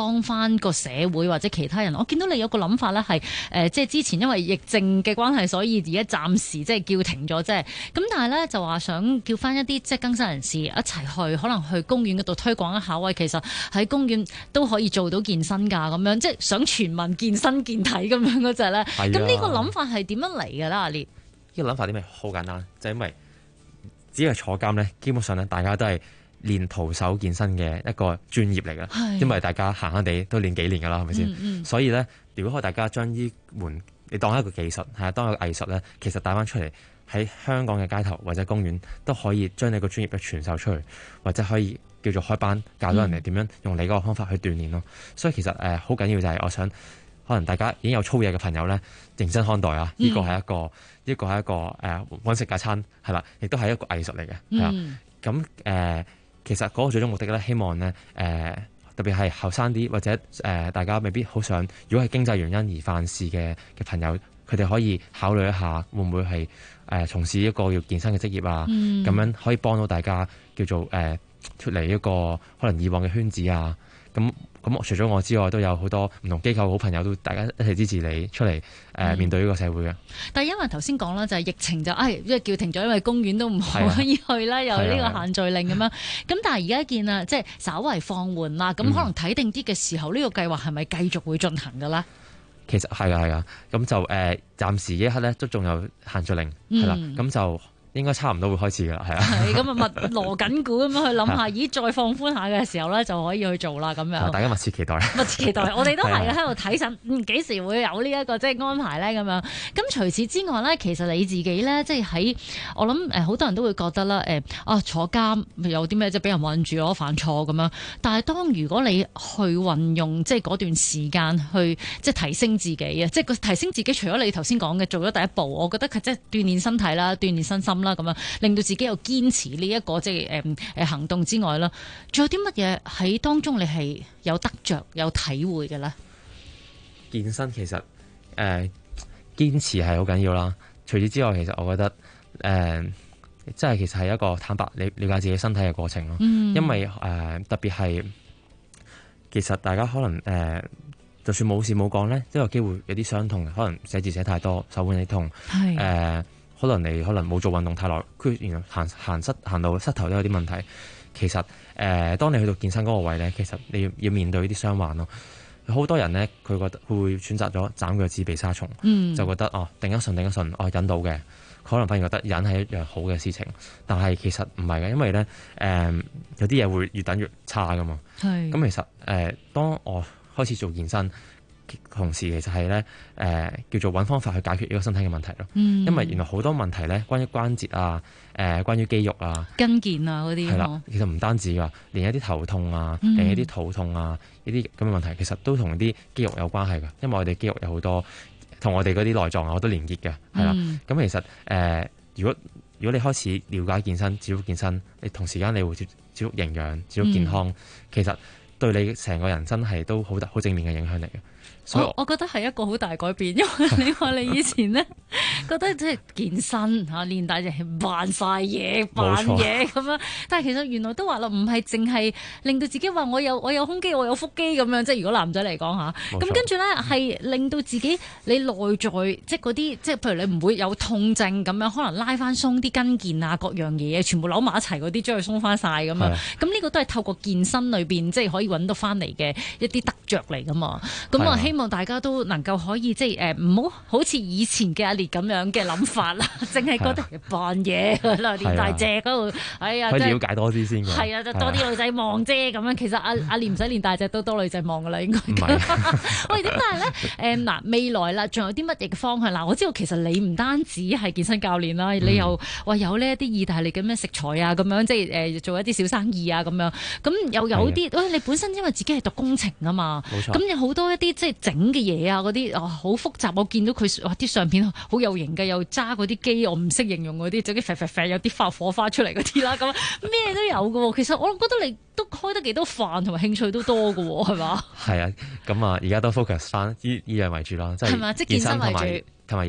幫翻個社會或者其他人？我見到你有個諗法咧，係即係之前因為疫症嘅關係，所以而家暫時即係叫停咗啫。咁但係咧就話想叫翻一啲即係更生人士一齊去，可能去公園嗰度推廣一下，喂，其實喺公園都可以做到健身㗎，咁樣即係想全民健身健體咁樣嗰隻咧。咁呢個諗法係點樣嚟㗎啦？阿烈， 呢個諗法點咪好簡單，就係因為只係坐監咧，基本上咧大家都係練徒手健身嘅一個專業嚟㗎，因為大家閒閒地都練幾年㗎啦，係咪先？所以咧，如果可以大家將呢門你當一個技術，係啊，當一個藝術咧，其實帶翻出嚟喺香港嘅街頭或者公園都可以將你個專業嘅傳授出去，或者可以叫做開班教到人哋點樣用你嗰個方法去鍛鍊咯。所以其實好緊要就係我想，可能大家已經有操嘢嘅朋友咧，認真看待啊！呢個係一個揾食架餐係啦，亦都係一個藝術嚟嘅係啦。咁其實嗰個最終目的咧，希望咧特別係後生啲或者大家未必好想，如果係經濟原因而犯事嘅朋友，佢哋可以考慮一下，會唔會係從事一個叫健身嘅職業啊？咁樣可以幫到大家叫做脫離一個可能以往嘅圈子啊！咁除咗我之外，都有好多唔同機構好朋友都大家一齊支持你出嚟面對呢個社會嘅。 但係因為頭先講啦，就係疫情就因為叫停咗，因為公園都唔可以去啦，有呢個限聚令咁樣。咁但係而家見啦，即係稍為放緩啦，咁可能睇定啲嘅時候，呢個計劃係咪繼續會進行㗎啦？ 其實係㗎，咁就暫時一刻咧都仲有限聚令係啦，咁就應該差唔多會開始㗎啦，係啊。係咁啊，密鑼緊鼓咁樣去諗下，咦，再放寬下嘅時候咧，就可以去做啦咁樣。大家密切期待。密切期待，我哋都係喺度睇緊，幾時會有呢一個即係安排咧咁樣。咁除此之外咧，其實你自己咧，即係喺我諗好多人都會覺得啦，坐監有啲咩即係俾人韞住咯，犯錯咁樣。但係當如果你去運用即係嗰段時間去即係提升自己啊，即係提升自己，除咗你頭先講嘅做咗第一步，我覺得佢即係鍛鍊身體啦，鍛鍊身心啦，咁樣令到自己有堅持呢一個即係行動之外啦，仲有啲乜嘢喺當中你係有得着有體會嘅咧？ 健身其實堅持係好緊要啦。除此之外，其實我覺得即係其實係一個坦白了解自己身體嘅過程咯。因為特別係其實大家可能就算冇事冇講咧，都有機會有啲傷痛，可能寫字寫太多，手腕啲痛，可能你冇做運動太耐，原來行到膝頭都有啲問題。其實當你去到健身嗰個位咧，其實你要面對呢啲傷患咯。好多人咧，佢覺得會選擇咗斬腳趾避沙蟲，就覺得頂一順，忍到嘅。可能反而覺得忍係一樣好嘅事情，但係其實唔係嘅，因為咧有啲嘢會越等越差噶嘛。咁其實當我開始做健身，同時其實係咧叫做揾方法去解決呢個身體嘅問題咯。因為原來好多問題咧，關於關節啊、關於肌肉啊、 筋腱啊嗰啲，係啦， 其實唔單止㗎，連一啲頭痛啊、連一啲肚痛啊呢啲咁嘅問題，其實都同啲肌肉有關係㗎。因為我哋肌肉有好多同我哋嗰啲內臟有好多連結嘅，係啦。咁其實如果你開始了解健身、接觸健身，你同時間你會接觸營養、接觸健康，其實對你成個人真係都好正面嘅影響嚟嘅。 我覺得係一個好大改變，因為你話你以前咧覺得即係健身嚇練大隻係扮晒嘢、扮嘢咁樣，但係其實原來都話啦，唔係淨係令到自己話我有胸肌、我有腹肌咁樣，即係如果男仔嚟講嚇，咁跟住咧係令到自己你內在即係嗰啲即係譬如你唔會有痛症咁樣，可能拉翻鬆啲筋腱啊各樣嘢，全部扭埋一齊嗰啲將佢鬆翻晒咁樣，咁呢個都係透過健身裏邊即係可以揾到翻嚟嘅一啲得着嚟噶嘛，咁啊希望大家都能夠可以即係唔好似以前嘅阿烈咁樣嘅諗法啦，淨係覺得扮嘢啦，練大隻嗰度，哎呀， 可以了解多啲先嘅。 係啊，就多啲女仔望啫咁樣。其實阿烈唔使練大隻都多女仔望噶啦，應該。喂，點解咧？嗱，未來啦，仲有啲乜嘢嘅方向？嗱，我知道其實你唔單止係健身教練啦，你又話有呢一啲意大利嘅咩食材啊，咁樣即係做一啲小生意啊，咁樣。咁又有啲，你本身因為自己係讀工程啊嘛，咁有好多一啲即係整嘅嘢啊，嗰啲好複雜。我見到佢啲相片好有型嘅，又揸嗰啲機，我唔識形容嗰啲，就啲啡啡啡有啲火花出嚟嗰啲啦，咁咩都有嘅。其實我覺得你都開得幾多飯，同埋興趣都多嘅，係嘛？係啊，咁啊，而家都 focus 翻依樣為主啦，即係健身為主，同埋嘢食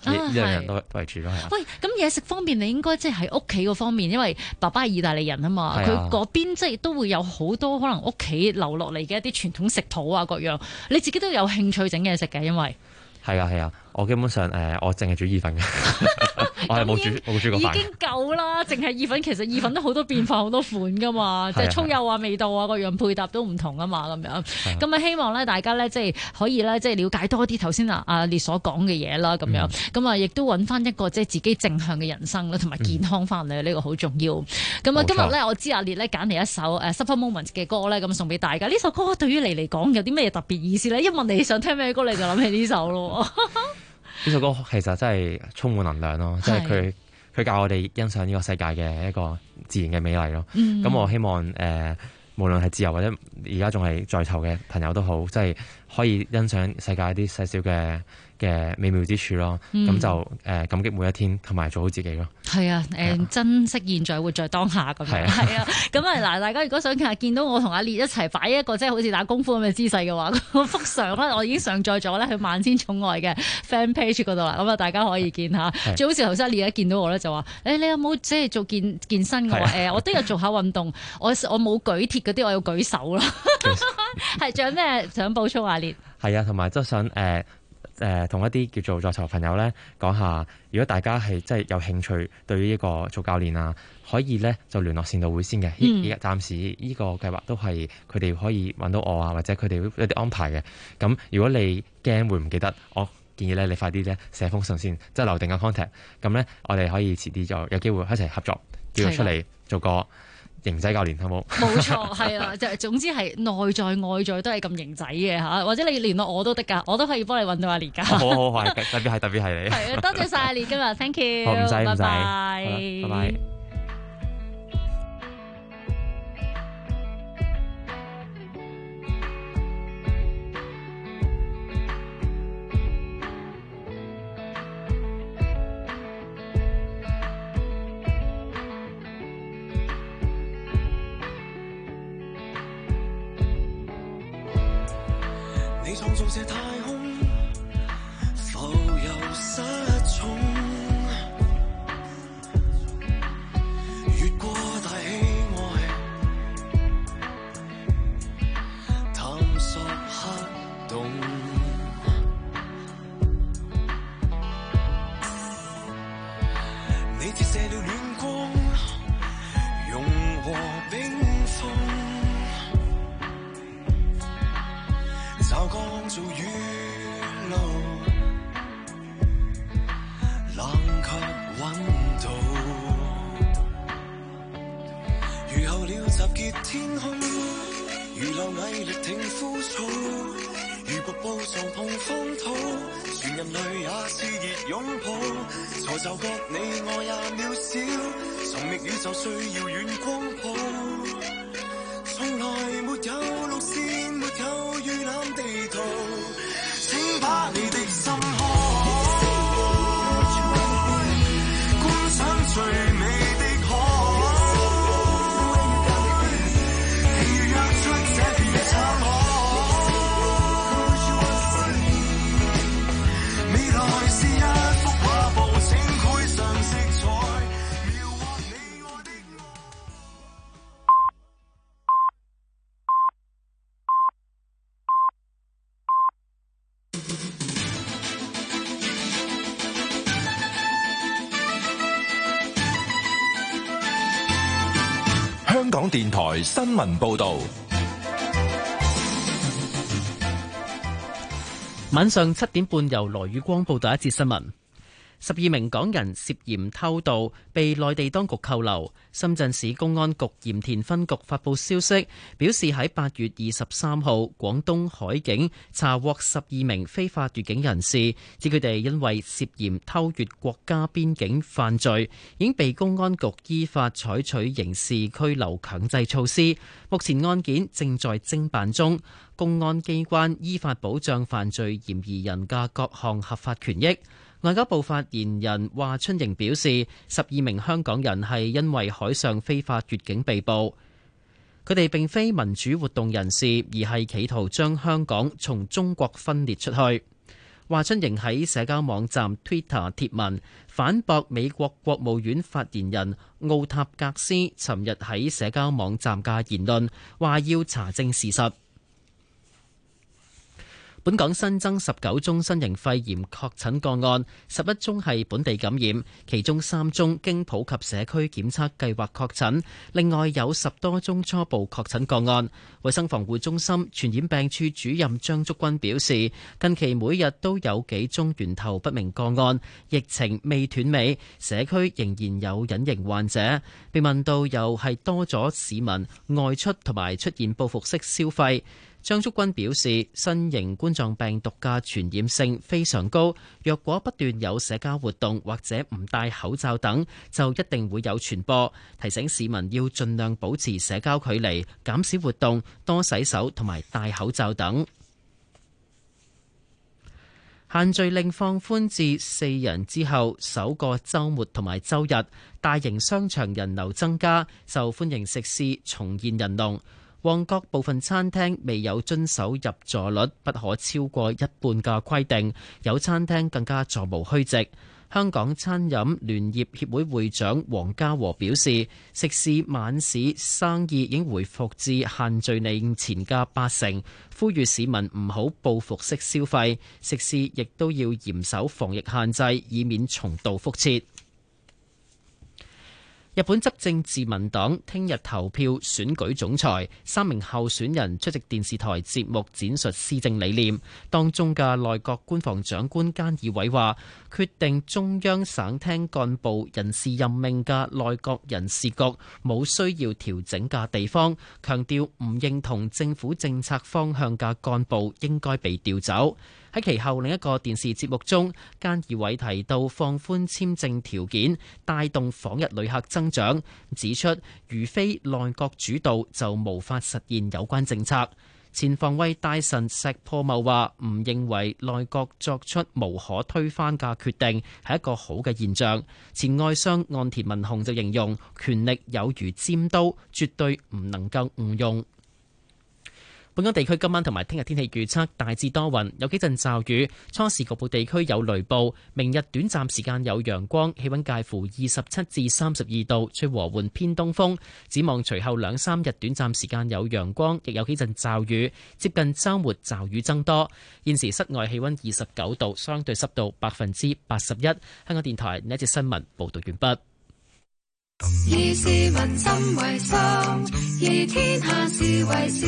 呢兩樣都為主咯，係啊。 喂，咁嘢食方面，你應該即係喺屋企嗰方面，因為爸爸係意大利人啊嘛，佢嗰邊即係都會有好多可能屋企留落嚟嘅一啲傳統食譜啊各樣，你自己都有興趣整嘢食嘅，因為係啊，我基本上我淨係煮意粉嘅，我係冇煮過飯。 已經夠啦，淨係意粉，其實意粉都好多變化，好多款噶嘛，即係粗幼啊、味道啊各樣配搭都唔同啊嘛，咁樣。咁啊，希望咧大家咧即係可以咧即係了解多啲頭先阿列所講嘅嘢啦，咁樣。咁啊，亦都揾翻一個即係自己正向嘅人生啦，同埋健康翻嚟，呢個好重要。咁啊，今日咧我知阿列咧揀嚟一首Supper Moment 嘅歌咧，咁送俾大家。呢首歌對於你嚟講有啲咩特別意思咧？一問你想聽咩歌，你就諗起呢首咯。 呢首歌其實真係充滿能量咯，即係佢教我哋欣賞呢個世界嘅一個自然嘅美麗咯。咁我希望無論係自由或者而家仲係在囚嘅朋友都好，即係可以欣賞世界一啲細小嘅美妙之處咯。咁就感激每一天，同埋做好自己咯。 係啊，珍惜現在，活在當下咁樣。係啊，咁啊嗱，大家如果想見到我同阿列一齊擺一個即係好似打功夫咁嘅姿勢嘅話，嗰幅相咧我已經上載咗咧去萬千寵愛嘅 fan page 嗰度啦。咁啊，大家可以見下。最好似頭先阿列一見到我咧就話：你有冇即係做健身嘅話？我都有做下運動，我冇舉鐵嗰啲，我要舉手啦。係，仲有咩想補充阿列？ 係啊，同埋都想同一啲叫做在囚朋友咧講下，如果大家係真係有興趣對於呢個做教練啊，可以咧就聯絡善導會先嘅。暫時呢個計劃都係佢哋可以揾到我啊，或者佢哋會有啲安排嘅。咁如果你驚會唔記得，我建議咧你快啲咧寫封信先，即係留定個 contact。咁咧我哋可以遲啲就有機會一齊合作，叫佢出嚟做個型仔教練，好冇？冇錯，係啊，就總之係內在外在都係咁型仔嘅嚇，或者你聯絡我都得㗎，我都可以幫你揾到阿列㗎。好， 特別係你。 係啊，多謝晒阿列今日 ，thank you， 唔使， 拜拜， 拜拜。 你創造這太空，浮游失蹤，越過大氣外，探索黑洞。你折射了暖光，融和冰封。找光做雨露，冷卻溫度。如候鳥集結天空，如螻蟻力挺枯草，如瀑布撞碰荒土，全人類也熾熱擁抱。才就覺你我也渺小，尋覓宇宙最遙遠光譜。從來沒有路線，沒有預覽地圖，請把你的心開，觀賞最美的海，譬如躍出這片滄海，未來是一幅畫布，請繪上色彩。 香港電台新聞報導， 晚上7點半由羅宇光報道一節新聞。12名港人涉嫌偷渡，被內地當局扣留。深圳市公安局鹽田分局發布消息，表示喺8月23號，廣東海警查獲12名非法越境人士，指佢哋因為涉嫌偷越國家邊境犯罪，已經被公安局依法採取刑事拘留強制措施。目前案件正在偵辦中，公安機關依法保障犯罪嫌疑人嘅各項合法權益。外交部發言人華春瑩表示，12名香港人係因為海上非法越境被捕，佢哋並非民主活動人士，而係企圖將香港從中國分裂出去。 華春瑩喺社交網站 Twitter 貼文，反駁美國國務院發言人奧塔格斯尋日喺社交網站嘅言論，話要查證事實。本港新增19宗新型肺炎確診個案，11宗係本地感染，其中3宗經普及社區檢測計劃確診，另外有10多宗初步確診個案。衛生防護中心傳染病處主任張竹君表示，近期每日都有幾宗源頭不明個案，疫情未斷尾，社區仍然有隱形患者。被問到又係多咗市民外出同埋出現報復式消費。張竹君表示，新型冠狀病毒嘅傳染性非常高，若果不斷有社交活動或者唔戴口罩等，就一定會有傳播。提醒市民要盡量保持社交距離，減少活動，多洗手同埋戴口罩等。限聚令放寬至4人之後，首個週末同埋週日，大型商場人流增加，受歡迎食肆重現人龍。旺角部分餐廳未有遵守入座率不可超過一半嘅規定，有餐廳更加座無虛席。香港餐飲聯業協會會長黃家和表示，食肆晚市生意已經回復至限聚令前嘅80%，呼籲市民唔好報復式消費，食肆亦都要嚴守防疫限制，以免重蹈覆轍。日本執政自民黨聽日投票選舉總裁，3名候選人出席電視台節目展述施政理念。當中嘅內閣官房長官菅義偉話，決定中央省廳幹部人事任命嘅內閣人事局冇需要調整嘅地方，強調唔認同政府政策方向嘅幹部應該被調走。喺其後另一個電視節目中，菅義偉提到放寬簽證條件，帶動訪日旅客增長，指出如非內閣主導就無法實現有關政策。前防衛大臣石破茂話唔認為內閣作出無可推翻嘅決定係一個好嘅現象。前外相岸田文雄就形容權力有如尖刀，絕對唔能夠誤用。本港地區今晚同埋聽日天氣預測大致多雲，有幾陣驟雨，初時局部地區有雷暴。明日短暫時間有陽光，氣溫介乎27至32度，吹和緩偏東風。展望隨後2-3日短暫時間有陽光，亦有幾陣驟雨，接近週末驟雨增多。現時室外氣溫29度，相對濕度81%。香港電台呢一節新聞報道完畢。 以市民心為心，以天下事為事。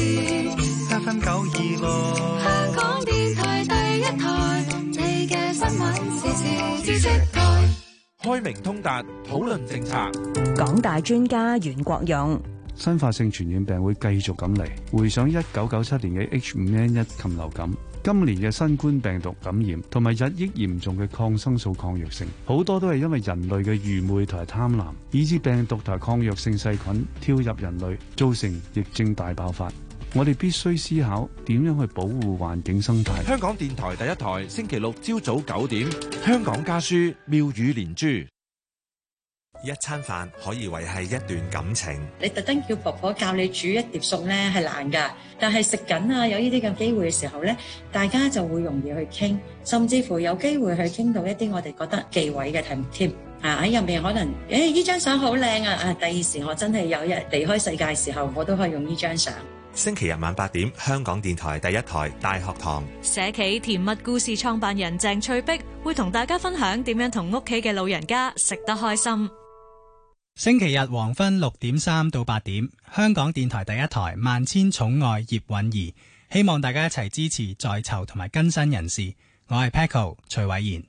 FM 926， 香港電台第一台，你嘅新聞時事知識台。 開明通達，討論政策。 港大專家袁國勇。 新發性傳染病會繼續咁嚟，回想1997年嘅 H5N1 禽流感，今年嘅新冠病毒感染，同埋日益嚴重嘅抗生素抗藥性，好多都係因為人類嘅愚昧同埋貪婪，以致病毒同埋抗藥性細菌跳入人類，造成疫症大爆發。我哋必須思考點樣去保護環境生態。 香港電台第一台，星期六朝早9點，香港家書妙語連珠。 一餐飯可以維繫一段感情。 你特登叫婆婆教你煮一碟餸咧係難㗎，但係食緊啊有呢啲咁機會嘅時候咧，大家就會容易去傾，甚至乎有機會去傾到一啲我哋覺得忌諱嘅題目添。喺入面可能呢張相好靚啊！第二時我真係有日離開世界嘅時候，我都可以用呢張相。 星期日晚8點，香港電台第一台大學堂。 社企甜蜜故事創辦人鄭翠碧會同大家分享點樣同屋企嘅老人家食得開心。 星期日黃昏6點3到8點，香港電台第一台萬千寵愛葉韻儀，希望大家一齊支持在囚同埋更新人士。我係 Paco 徐偉賢。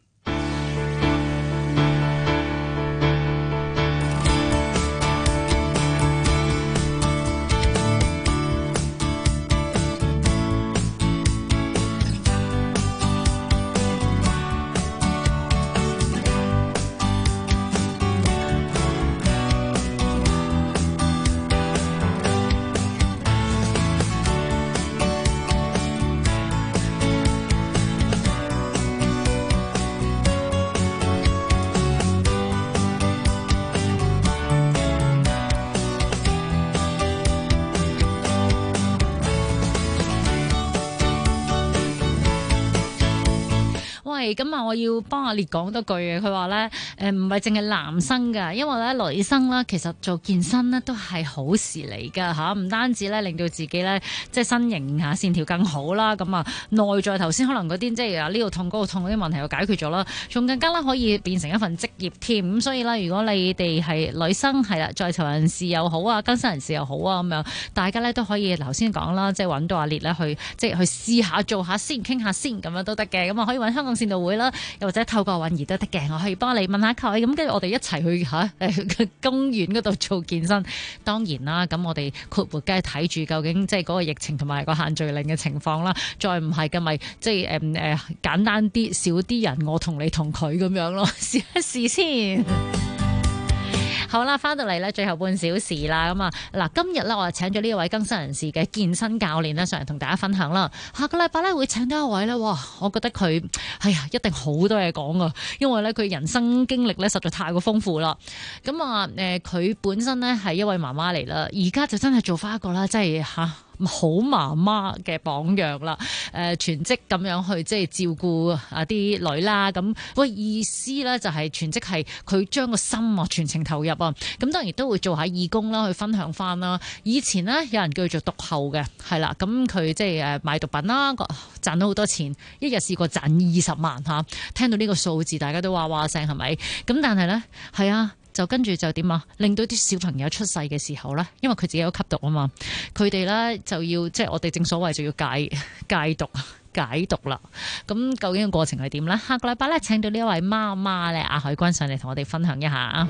係咁啊！我要幫阿烈講多句嘅，佢話咧唔係淨係男生㗎，因為咧女生咧其實做健身咧都係好事嚟㗎嚇，唔單止咧令到自己咧即係身形嚇線條更好啦，咁啊內在頭先可能嗰啲即係啊呢度痛嗰度痛嗰啲問題又解決咗啦，仲更加啦可以變成一份職業添。咁所以咧，如果你哋係女生係啦，在囚人士又好啊，更生人士又好啊，咁樣大家咧都可以頭先講啦，即係揾到阿烈咧去即係去試下做下先，傾下先咁樣都得嘅。咁啊可以揾香港善導會啦，又或者透過允兒都得嘅。我可以幫你問下佢，咁跟住我哋一齊去公園嗰度做健身。當然啦，咁我哋括弧梗係睇住究竟即係嗰個疫情同埋個限聚令嘅情況啦。再唔係嘅咪即係簡單啲，少啲人，我同你同佢咁樣咯，試一試先。好啦，翻到嚟咧，最後半小時啦，咁啊嗱，今日咧我就請咗呢一位更生人士嘅健身教練咧上嚟同大家分享啦。下個禮拜咧會請到一位咧，哇，我覺得佢一定好多嘢講啊，因為咧佢人生經歷咧實在太過豐富啦。咁啊佢本身咧係一位媽媽嚟啦，而家就真係做翻一個啦，即係好媽媽嘅榜樣啦，全職咁樣去即係照顧啊啲女啦，咁意思咧就係全職係佢將個心全程投入啊，咁當然都會做下義工啦，去分享翻啦。以前呢，有人叫佢做毒後嘅，係啦，咁佢即係賣毒品啦，賺到好多錢，一日試過賺20萬嚇，聽到呢個數字大家都哇哇聲係咪？咁但係咧係啊。就跟住就點啊？令到啲小朋友出世嘅時候咧，因為佢自己有吸毒啊嘛，佢哋咧就要即係我哋正所謂就要戒毒解毒啦。咁究竟個過程係點咧？下個禮拜咧請到呢一位媽媽咧，阿海君上嚟同我哋分享一下。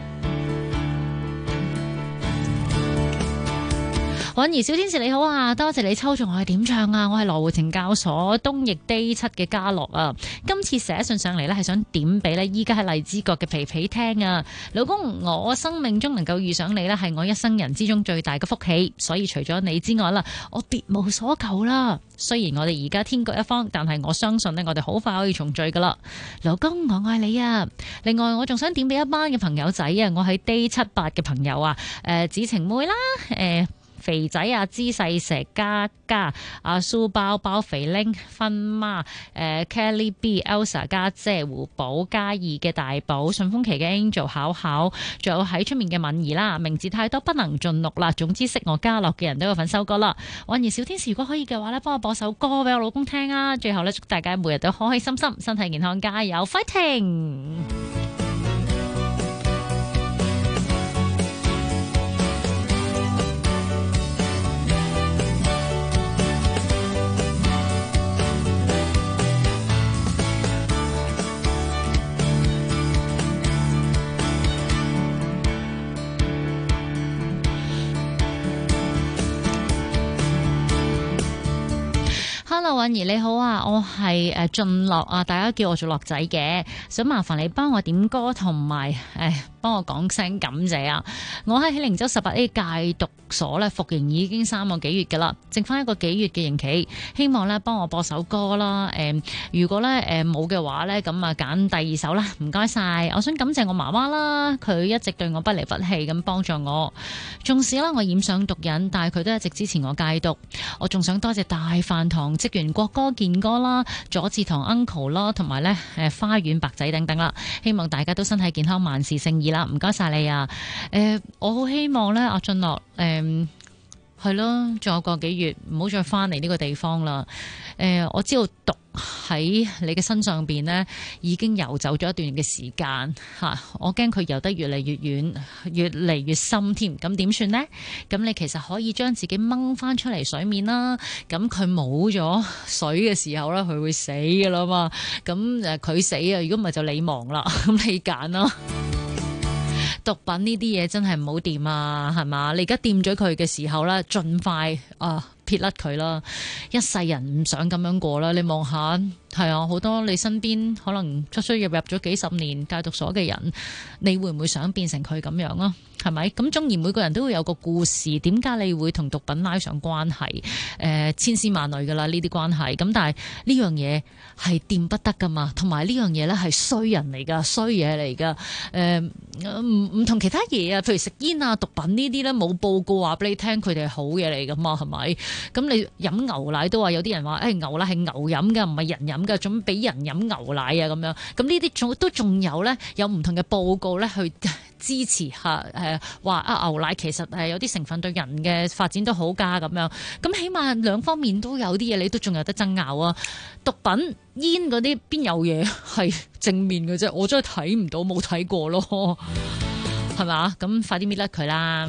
允兒小天使你好啊，多謝你抽中我係點唱啊！我係羅湖懲教所東翼 Day 7嘅嘉樂啊，今次寫信上嚟咧係想點俾咧依家喺荔枝角嘅皮皮聽啊，老公，我生命中能夠遇上你咧係我一生人之中最大嘅福氣，所以除咗你之外啦，我別無所求啦。雖然我哋而家天各一方，但係我相信咧我哋好快可以重聚噶啦。老公，我愛你啊！另外我仲想點俾一班嘅朋友仔啊，我係 Day 7 8嘅朋友啊，子晴妹啦，肥仔啊，姿細蛇嘉嘉，阿蘇包包肥拎分媽，Kelly B、Elsa 家姐、胡寶嘉義嘅大寶，順豐期嘅 Angel 巧巧，仲有喺出面嘅敏儀啦，名字太多不能盡錄啦。總之識我嘉樂嘅人都有份收歌啦。允兒小天使如果可以嘅話咧，幫我播首歌俾我老公聽啊！最後咧，祝大家每日都開開心心，身體健康，加油 ，fighting！Hello， 允兒你好啊，我係俊樂啊，大家叫我做樂仔嘅，想麻煩你幫我點歌同埋幫我講聲感謝啊！我喺靈州18A 戒毒所咧服刑已經3個幾月噶啦，剩翻1個幾月嘅刑期，希望咧幫我播首歌啦。如果咧冇嘅話咧，咁啊揀第2首啦，唔該晒。我想感謝我媽媽啦，佢一直對我不離不棄咁幫助我，縱使啦我染上毒癮，但係佢都一直支持我戒毒。我仲想多謝大飯堂職員國哥、健哥啦、佐治堂 uncle 啦，同埋咧花園白仔等等啦。希望大家都身體健康，萬事勝意啦！唔該晒你啊！我好希望咧，阿俊樂係咯，仲有個幾月，唔好再翻嚟呢個地方啦。我知道毒喺你嘅身上邊呢已經游走咗一段嘅時間吓，我驚佢游得越嚟越遠，越嚟越深添。咁點算呢？咁你其實可以將自己掹翻出嚟水面啦。咁佢冇咗水嘅時候咧，佢會死噶啦嘛。咁佢死啊，如果唔係就你亡啦。咁你揀啦。毒品呢啲嘢真係唔好掂啊，係嘛？你而家掂咗佢嘅時候咧，盡快撇甩佢啦！一世人唔想咁樣過啦。你望下，係啊，好多你身邊可能出出入入咗幾十年戒毒所嘅人，你會唔會想變成佢咁樣啊？係咪？咁縱然每個人都會有個故事，點解你會同毒品拉上關係？千絲萬縷噶啦呢啲關係。咁但係呢樣嘢係掂不得噶嘛，同埋呢樣嘢咧係衰人嚟噶，衰嘢嚟噶。唔同其他嘢啊，譬如食煙啊、毒品呢啲咧，冇報告話俾你聽佢哋係好嘢嚟噶嘛，係咪？咁你飲牛奶都話有啲人話，牛奶係牛飲嘅，唔係人飲飲㗎，仲俾人飲牛奶啊咁樣。咁呢啲仲有咧，有唔同嘅報告咧去支持下話牛奶其實有啲成分對人嘅發展都好㗎咁樣。咁起碼兩方面都有啲嘢，你都仲有得爭拗啊！毒品煙嗰啲邊有嘢係正面嘅啫？我真係睇唔到，冇睇過咯，係嘛？咁快啲搣甩佢啦！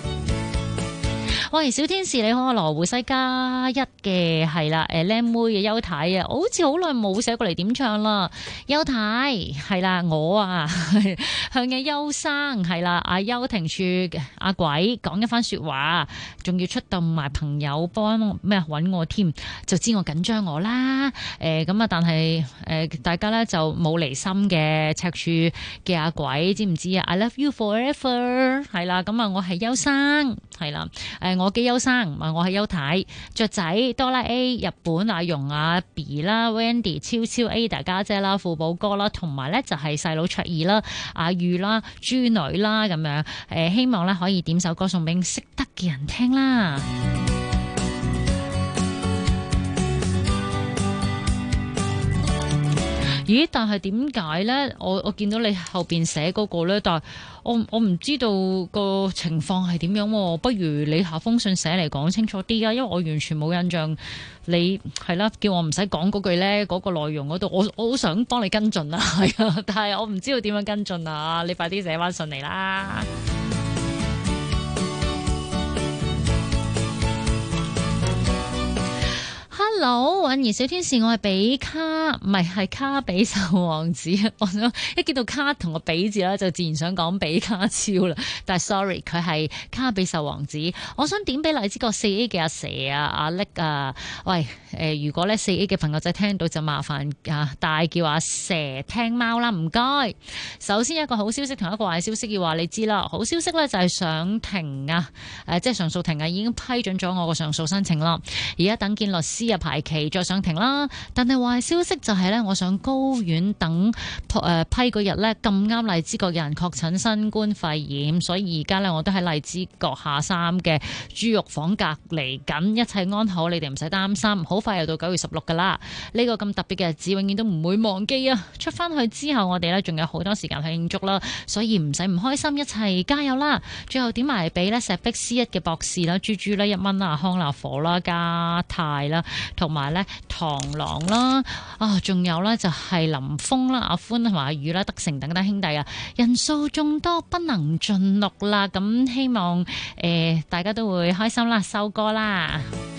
喂，小天使你好，羅湖西加一嘅係啦，靚妹嘅邱太啊，我好似好耐冇寫過嚟點唱啦。邱太係啦，我啊向嘅邱生係啦，阿邱庭柱阿鬼講一番說話，仲要出動埋朋友幫咩揾我添，就知我緊張我啦。咁啊，但係大家咧就冇離心嘅，赤柱嘅阿鬼知唔知啊 ？I love you forever 係啦，咁啊我係邱生係啦，我嘅邱生，我係邱太，雀仔多啦 A， 日本阿容阿 B 啦 ，Wendy 超超 A 大家姐啦，富寶哥啦，同埋咧就係細佬卓兒啦，阿玉啦，豬女啦咁樣，希望咧可以點首歌送俾識得嘅人聽啦。咦？但係點解咧？我見到你後邊寫嗰個咧，但係我唔知道個情況係點樣，不如你下封信寫嚟講清楚啲啊！因為我完全冇印象，你係啦，叫我唔使講嗰句咧，嗰個內容嗰度，我好想幫你跟進啊，係啊，但係我唔知道點樣跟進啊！你快啲寫翻信嚟啦！Hello， 婉兒小天使，我係比卡，唔係卡比獸王子。我想一見到卡同個比字啦，就自然想講比卡超啦。但係 sorry， 佢係卡比獸王子。我想點俾荔枝角 4A 嘅阿蛇啊、阿叻啊，喂，如果咧 4A 嘅朋友仔聽到就麻煩大叫阿蛇聽貓啦，唔該。首先一個好消息同一個壞消息要話你知啦。好消息咧就係上庭啊，即係上訴庭啊，已經批准咗我個上訴申請啦。而家等見律師排期再上庭啦，但係壞消息就係咧，我上高院等批嗰日咧，咁啱荔枝角有人確診新冠肺炎，所以而家咧我都喺荔枝角下3嘅豬肉房隔離緊，一切安好，你哋唔使擔心。好快又到9月16噶啦，呢個咁特別嘅日子永遠都唔會忘記啊！出翻去之後，我哋咧仲有好多時間去慶祝啦，所以唔使唔開心，一齊加油啦！最後點埋俾咧石壁C1嘅博士啦、豬豬啦、1蚊啦、康納火啦、加泰啦。同埋咧螳螂啦，仲有咧就係林峰啦、阿歡同埋阿宇啦、德成等等兄弟啊，人數眾多不能盡錄啦，咁希望大家都會開心啦，收歌啦。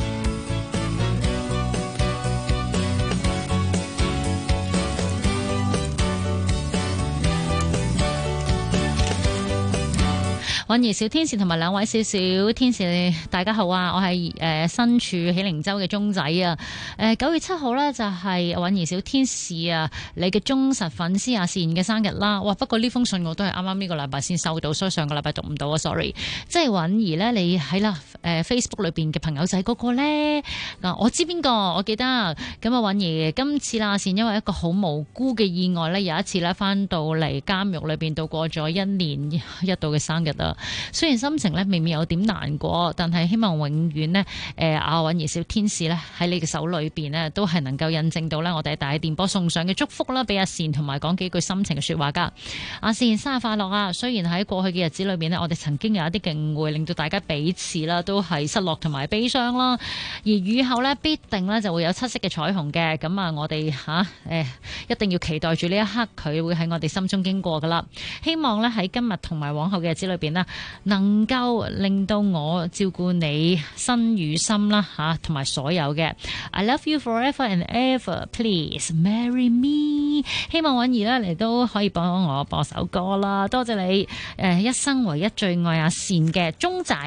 婉兒小天使同埋兩位小小天使，大家好啊！我係身處喜靈洲嘅鐘仔啊！9月7號呢，就係婉兒小天使啊，你嘅忠實粉絲阿善嘅生日啦！哇！不過呢封信我都係啱啱呢個禮拜先收到，所以上個禮拜讀唔到啊 ，sorry。即係婉兒呢，你喺啦Facebook 裏邊嘅朋友仔嗰個呢，嗱，我知邊個，我記得咁啊。婉兒今次啦，阿善因為一個好無辜嘅意外呢，有一次呢翻到嚟監獄裏邊度過咗1年1度嘅生日啊！雖然心情咧未免有點難過，但係希望永遠呢，阿婉兒小天使咧喺你嘅手裏邊呢，都係能夠印證到咧我哋大電波送上嘅祝福啦，俾阿善同埋講幾句心情嘅說話噶。阿善生日快樂啊！雖然喺過去嘅日子裏邊呢，我哋曾經有一啲嘅誤會，令到大家彼此啦都係失落同埋悲傷啦，而雨後呢，必定呢就會有7色嘅彩虹嘅。咁啊，我哋一定要期待住呢一刻，佢會喺我哋心中經過噶啦。希望呢，喺今日同埋往後嘅日子裏邊呢，能夠令到我照顧你身與心啦吓，同埋所有嘅 I love you forever and ever please marry me。 希望婉兒呢，你都可以幫我播首歌啦，多謝你一生唯一最愛阿善嘅鐘仔。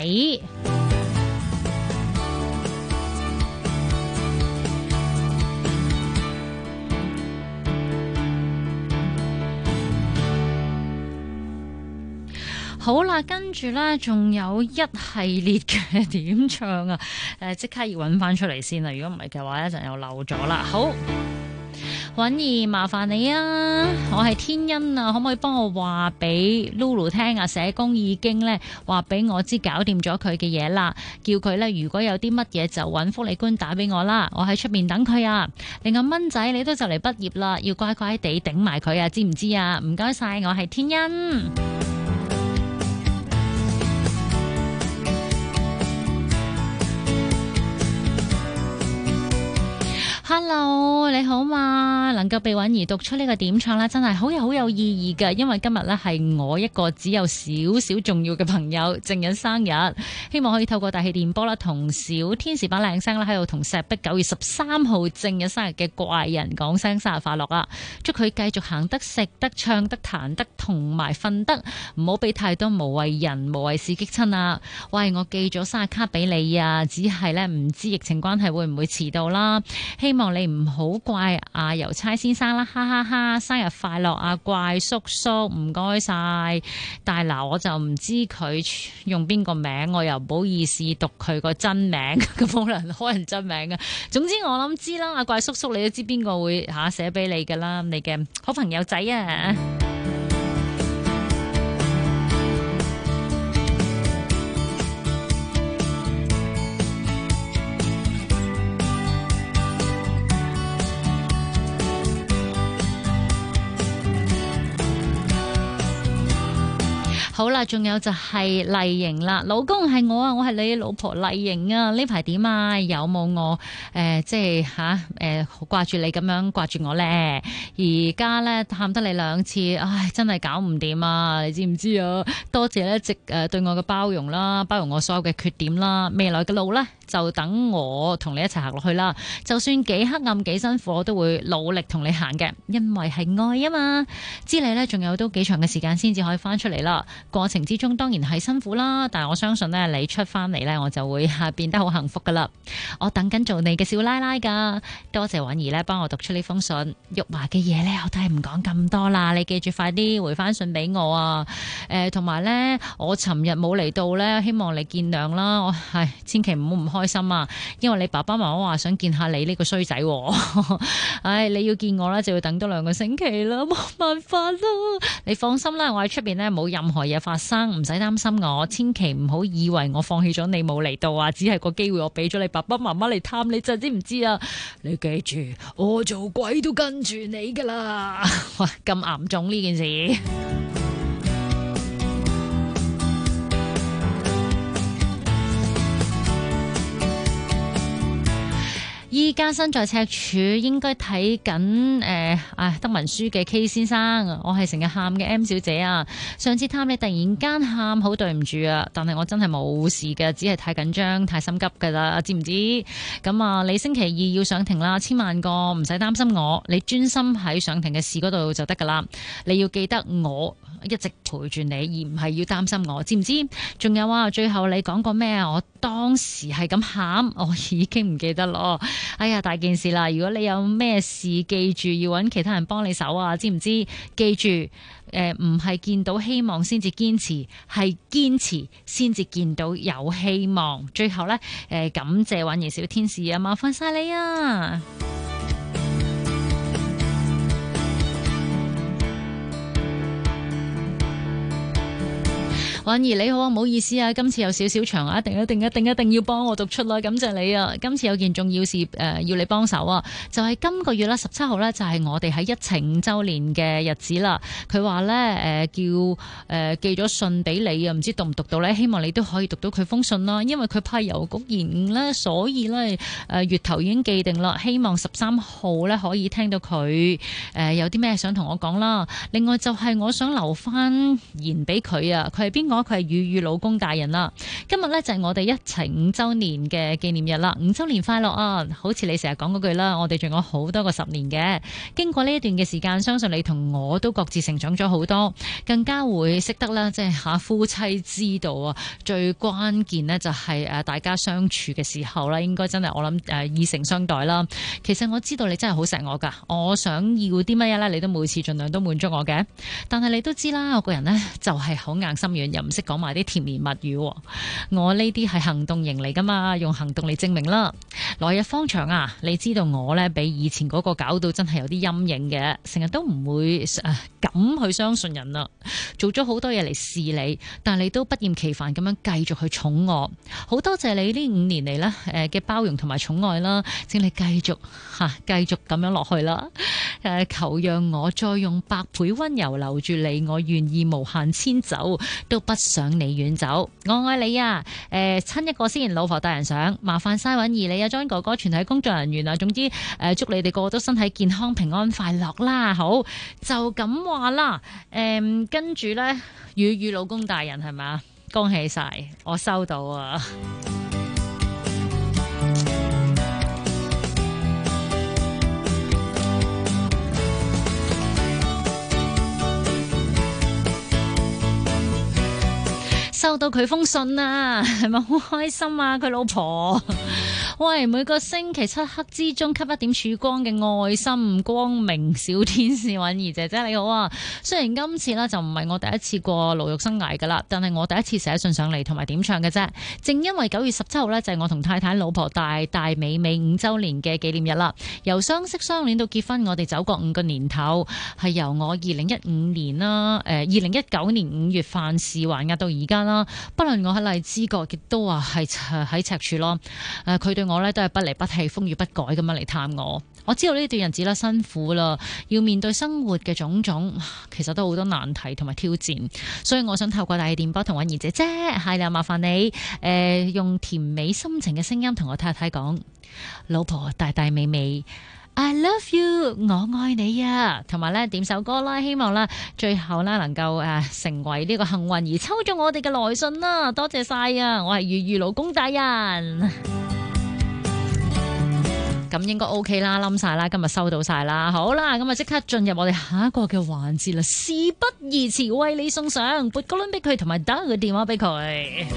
好啦，跟住呢，仲有一系列嘅點唱啊！即刻要揾翻出嚟先啦，如果唔係嘅話，一陣又漏咗啦。好。 允兒，麻煩你啊！我係天恩啊，可唔可以幫我話俾 Lulu 聽啊？社工已經咧話俾我知搞掂咗佢嘅嘢啦，叫佢咧如果有啲乜嘢就揾福利官打俾我啦，我喺出面等佢啊。另外蚊仔你都就嚟畢業啦，要乖乖地頂埋佢啊，知唔知啊？唔該晒，我係天恩。Hello， 你好嘛？能夠被允兒讀出呢個點唱咧，真係好有意義嘅，因為今日咧係我一個只有少少重要嘅朋友正日生日，希望可以透過大氣電波啦，同小天使把靚聲啦喺度同石壁9月13號正日生日嘅怪人講聲生日快樂啊！祝佢繼續行得、食得、唱得、彈得同埋瞓得，唔好俾太多無謂人、無謂事激親啊！喂，我寄咗生日卡俾你啊，只係咧唔知疫情關係會唔會遲到啦，希望你唔好怪阿郵差先生啦，哈哈哈！生日快樂啊，怪叔叔，唔該晒。但係嗱，我就唔知佢用邊個名，我又唔好意思讀佢個真名，咁冇人開人真名嘅。總之我諗知啦，阿怪叔叔你都知邊個會寫俾你噶啦，你嘅好朋友仔啊！好啦，仲有就係麗瑩啦，老公係我啊，我係你老婆麗瑩啊，呢排點啊？有冇我即係掛住你咁樣掛住我咧？而家咧探得你2次，唉，真係搞唔掂啊！你知唔知啊？多謝咧對我嘅包容啦，包容我所有嘅缺點啦，未來嘅路咧就等我同你一齊行落去啦。就算幾黑暗幾辛苦，我都會努力同你行嘅，因為係愛啊嘛。知你咧仲有都幾長嘅時間先至可以翻出嚟啦。過程之中當然係辛苦啦，但係我相信咧你出翻嚟咧，我就會變得好幸福噶啦。我等緊做你嘅小奶奶噶，多謝允兒咧幫我讀出呢封信。玉華嘅嘢咧，我都係唔講咁多啦，你記住快啲回翻信俾我啊！同埋咧，我尋日冇嚟到咧，希望你見諒啦。我係千祈唔好唔開心啊，因為你爸爸媽媽話想見下你呢個衰仔。唉，你要見我啦，就要等多2個星期啦，冇辦法啦。你放心啦，我喺出邊咧冇任何嘢發生，唔使擔心我。千祈唔好以為我放棄咗你冇嚟到啊，只係個機會我俾咗你爸爸媽媽嚟探你，就知唔知啊？你記住，我做鬼都跟住你噶啦。哇，咁嚴重呢件事。依家身在赤柱，應該睇緊德文書嘅 K 先生。我係成日喊嘅 M 小姐啊！上次探你突然間喊，好對唔住啊！但係我真係冇事嘅，只係太緊張、太心急噶啦，知唔知？咁啊，你星期2要上庭啦，千萬個唔使擔心我，你專心喺上庭嘅事嗰度就得噶啦。你要記得我一直陪住你，而唔係要擔心我，知唔知？仲有啊，最後你講過咩啊？我當時係咁喊，我已經唔記得咯。哎呀，大件事啦！如果你有咩事，記住要揾其他人幫你手啊，知唔知？記住，唔係見到希望先至堅持，係堅持先至見到有希望。最後呢，感謝允兒小天使啊，麻煩晒你啊！允兒你好啊，唔好意思啊，今次有少少長啊，一定要幫我讀出啦，感謝你啊！今次有件重要事要你幫手啊，就係今個月啦，17號咧就係我哋喺一齊5週年嘅日子啦。佢話咧叫寄咗信俾你啊，唔知讀唔讀到咧？希望你都可以讀到佢封信啦，因為佢派郵局延誤咧，所以咧月頭已經寄定啦。希望13號咧可以聽到佢有啲咩想同我講啦。另外就係我想留翻言俾佢啊，佢係邊個？佢係雨雨老公大人啦。今日呢，就係我哋一齊5週年嘅紀念日啦，5週年快樂啊！好似你成日講嗰句啦，我哋仲有好多個10年嘅。經過呢一段嘅時間，相信你同我都各自成長咗好多，更加會識得啦，即係夫妻之道啊。最關鍵呢，就係大家相處嘅時候啦，應該真係我諗以誠相待啦。其實我知道你真係好錫我噶，我想要啲乜嘢呢，你都每次盡量都滿足我嘅。但係你都知啦，我個人呢，就係好硬心軟，又唔識講埋啲甜言蜜語。我呢啲係行動型嚟噶嘛，用行動嚟證明啦。來日方長啊，你知道我呢，比以前嗰個搞到真係有啲陰影嘅，成日都唔會敢去相信人啦。做咗好多嘢嚟試你，但你都不厭其煩咁樣繼續去寵我。好多謝你呢5年嚟呢嘅包容同埋寵愛啦，請你繼續咁樣落去啦。求讓我再用百倍溫柔留住你，我願意無限遷走，都不想你遠走。我愛你啊！親一個先，老婆大人想麻煩晒允兒你啊 John 哥哥全體工作人員啊，總之祝你哋個個都身體健康平安快樂啦。好，就咁話啦。跟住呢，與老公大人係咪？恭喜晒，我收到啊！收到佢封信啊，係咪好開心啊？佢老婆，喂，每個星期漆黑之中給一點曙光嘅愛心光明小天使允兒姐姐你好啊！雖然今次呢就唔係我第一次過牢獄生涯噶啦，但係我第一次寫信上嚟同埋點唱嘅啫。正因為9月17號呢，就係我同太太老婆大美5週年嘅紀念日啦。由相識相戀到結婚，我哋走過5個年頭，係由我2015年啦，2019年5月犯事還押到而家啦。不論我喺荔枝角，亦都話係喺赤柱咯。佢對我咧都係不離不棄、風雨不改咁樣嚟探我。我知道呢段日子啦辛苦啦，要面對生活嘅種種，其實都好多難題同埋挑戰。所以我想透過大氣電波同允兒姐姐，係啦，麻煩你用甜美深情嘅聲音同我太太講，老婆大美美。I love you， 我愛你啊！同埋咧點首歌啦，希望啦最後啦能夠成為呢個幸運兒抽中我哋嘅來信啦，多謝晒啊！我係粵語老公大人，咁應該 OK 啦，冧晒啦，今日收到晒啦，好啦，咁啊即刻進入我哋下一個嘅環節啦，事不宜遲，為你送上撥個輪俾佢，同埋打個電話俾佢。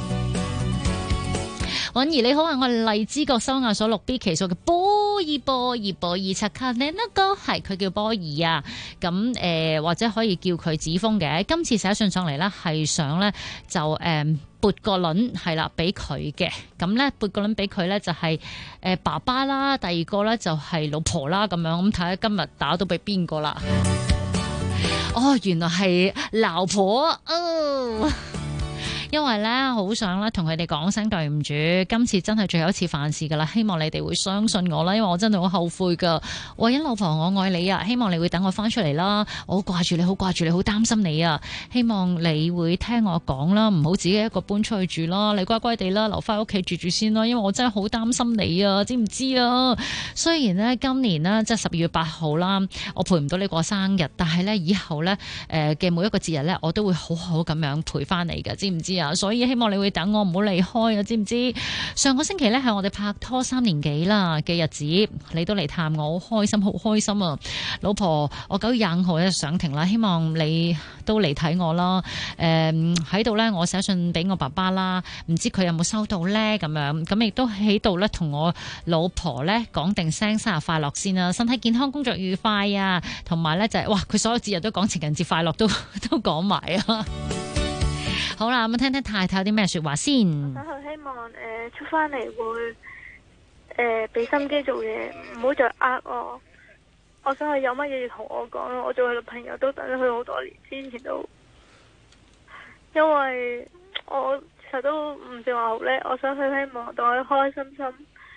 允兒你好啊，我係荔枝角收押所6B 期數嘅波爾查卡呢個係佢叫波爾啊，咁或者可以叫佢子峰嘅。今次寫信上嚟呢，係想呢就撥個輪係啦俾佢嘅，咁呢撥個輪俾佢呢，就係爸爸啦，第二個呢就係老婆啦，咁樣咁睇下今日打到俾邊個啦？哦，原來係老婆哦。因為咧好想咧同佢哋講聲對唔住，今次真係最後一次犯事噶啦，希望你哋會相信我啦，因為我真係好後悔噶。為人老婆我愛你啊，希望你會等我翻出嚟啦，我好掛住你，好掛住你，好擔心你啊，希望你會聽我講啦，唔好自己一個搬出去住啦，你乖乖地啦，留翻屋企住住先啦，因為我真係好擔心你啊，知唔知啊？雖然呢，今年呢，即係12月8號啦，我陪唔到你過生日，但係呢，以後呢嘅每一個節日呢，我都會好好咁樣陪翻你㗎，知唔知啊？所以希望你會等我，唔好離開啊，知唔知？上個星期呢，係我哋拍拖3年幾啦嘅日子，你都嚟探我，好開心，好開心啊！老婆，我9月25號咧上庭啦，希望你都嚟睇我啦。喺度呢，我寫信俾我爸爸啦，唔知佢有冇收到呢？咁亦都喺度呢，同我老婆呢講定聲生日快樂先啦，身體健康，工作愉快啊！同埋呢，就係哇，佢所有節日都講情人節快樂，都講埋啊！好啦，咁聽聽太太有啲咩說話先。 我想佢希望出翻嚟會俾心機做嘢，唔好再呃我。我想佢有乜嘢要同我講咯。我做佢嘅朋友都等咗佢好多年，之前都因為我其實都唔算話好叻。我想佢希望當佢開心心，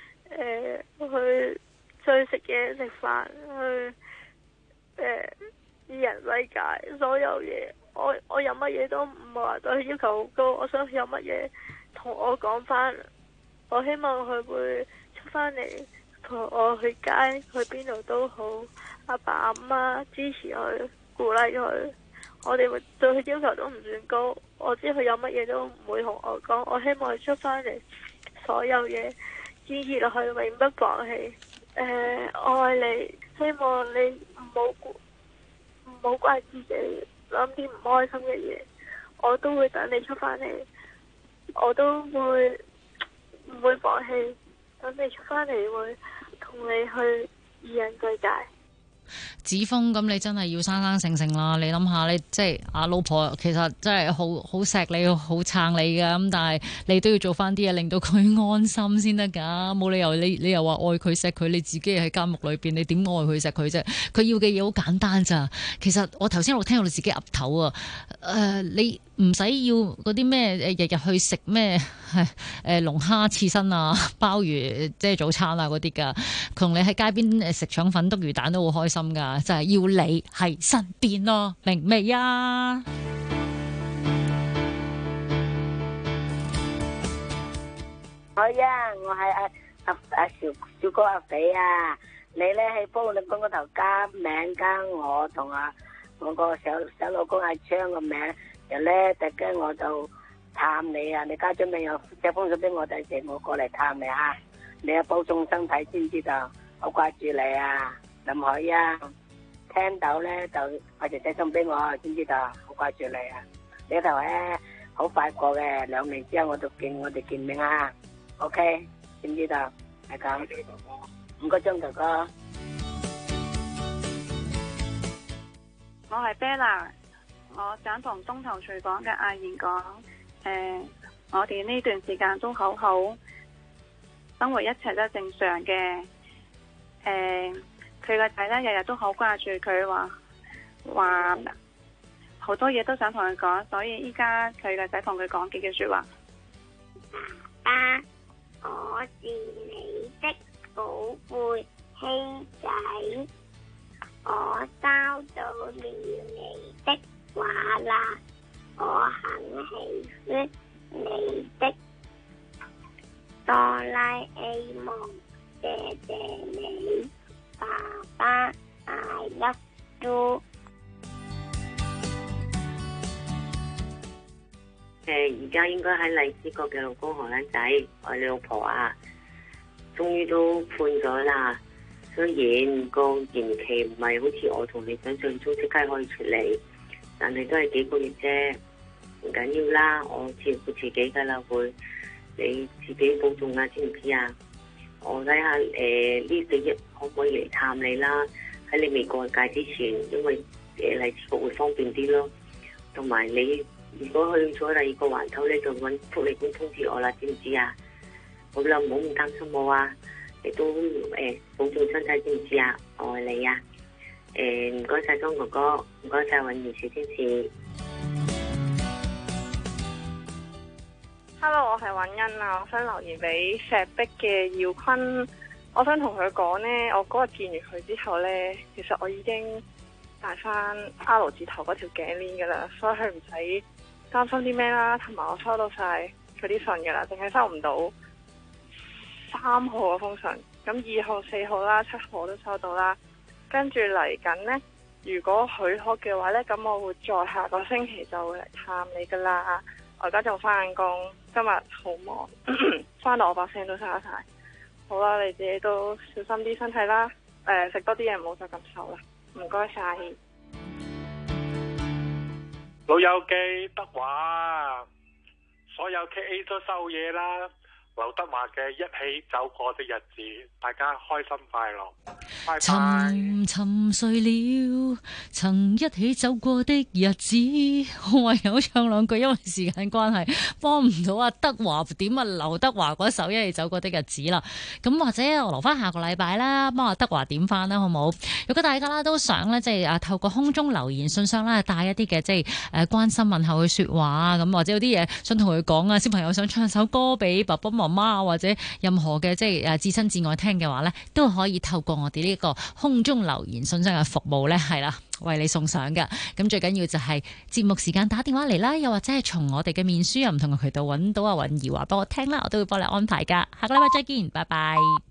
去出去食嘢食飯，去二人世界所有嘢。我有乜嘢都唔係話對佢要求好高，我想佢有乜嘢同我講翻。我希望佢會出翻嚟同我去街，去邊度都好，阿爸阿媽支持佢，鼓勵佢。我哋對佢要求都唔算高，我知佢有乜嘢都唔會同我講。我希望佢出翻嚟，所有嘢堅持落去，永不放棄。我愛你，希望你唔好怪自己。諗啲唔開心嘅嘢，我都會等你出翻嚟，我都會唔會放棄。等你出翻嚟會同你去二人世界。 子峰，咁你真係要生生性性啦。你諗下，你即係阿老婆，其實真係好錫你，好撐你㗎。咁但係你都要做翻啲嘢，令到佢安心先得㗎。冇理由你又話愛佢錫佢，你自己喺監獄裏邊，你點愛佢錫佢啫？佢要嘅嘢好簡單咋。其實我頭先我聽到你自己噏頭啊。你唔使要嗰啲咩日日去食咩龍蝦刺身啊、鮑魚即係早餐啊嗰啲㗎。同你喺街邊食腸粉、篤魚蛋都好開心㗎，就係要你喺身邊咯，明未啊？ 我係阿小哥阿肥啊！你咧喺幫你公嗰頭加名加我同我個小老公阿昌個名，然後咧突然間我就探你啊！你加咗名又寫封信俾我哋，謝我過嚟探你啊！你啊保重身體，知唔知道？好掛住你啊，林海啊！聽到咧就快啲寫信俾我，知唔知道？好掛住你啊！呢頭咧好快過嘅，2年之後我哋見面啊！ OK， 知唔知道？係咁，5個鐘頭哥。 我係 Bella， 我想同東頭廚房嘅阿賢講，我哋呢段時間都好好，生活一切都正常嘅。佢個仔咧日日都好掛住佢，話好多嘢都想同佢講，所以依家佢個仔同佢講幾句說話。 爸，我是你的寶貝希仔，我收到了你的話啦，我很喜歡你的哆啦 A 夢，謝謝你，爸爸 I love you。 而家應該喺荔枝角嘅老公荷蘭仔，我你老婆啊，終於都判咗啦。雖然個刑期唔係好似我同你想象中即刻可以處理，但係都係幾個月啫，唔緊要啦。我照顧自己噶啦，會你自己保重啊，知唔知啊？我睇下呢4日可唔可以嚟探你啦？喺你未過界之前，因為荔枝角會方便啲咯，同埋你。如果去咗第2個環頭咧，就揾福利官通知我啦，知唔知啊？好啦，唔好咁擔心我啊！你都保重身體，知唔知啊？我愛你啊！唔該晒莊哥哥，唔該晒允兒小天使。 Hello， 我係允欣啊，我想留言俾石壁嘅耀坤，我想同佢講呢，我嗰日見完佢之後呢，其實我已經戴翻 R 字頭嗰條頸鏈噶啦，所以佢唔使擔心啲咩啦，同埋我收到晒佢啲信噶啦，淨係收唔到3號嗰封信，咁2號、4號啦、7號都收到啦。跟住嚟緊呢，如果許可嘅話呢，咁我會再下個星期就會嚟探你噶啦。我而家仲翻緊工，今日好忙，翻到我把聲都沙晒。好啦，你自己都小心啲身體啦，食多啲嘢，唔好再咁瘦啦。唔該晒。 老友記德華，所有 KA 都收嘢啦。劉德華嘅一起走過的日子，大家開心快樂。拜拜。 沉沉睡了，曾一起走過的日子，我唯有唱兩句，因為時間關係幫唔到阿德華點啊劉德華嗰首一起走過的日子啦。咁或者我留翻下個禮拜啦，幫阿德華點翻啦，好冇？如果大家啦都想咧，即係透過空中留言信箱啦，帶一啲嘅即係關心問候嘅說話啊，咁或者有啲嘢想同佢講啊，小朋友想唱首歌俾爸爸媽媽或者任何嘅即係至親至愛聽嘅話咧，都可以透過我哋呢個空中留言信箱嘅服務咧，係啦，為你送上嘅。咁最緊要就係節目時間打電話嚟啦，又或者係從我哋嘅面書有唔同嘅渠道揾到阿允兒話俾我聽啦，我都會幫你安排噶。下個禮拜再見，拜拜。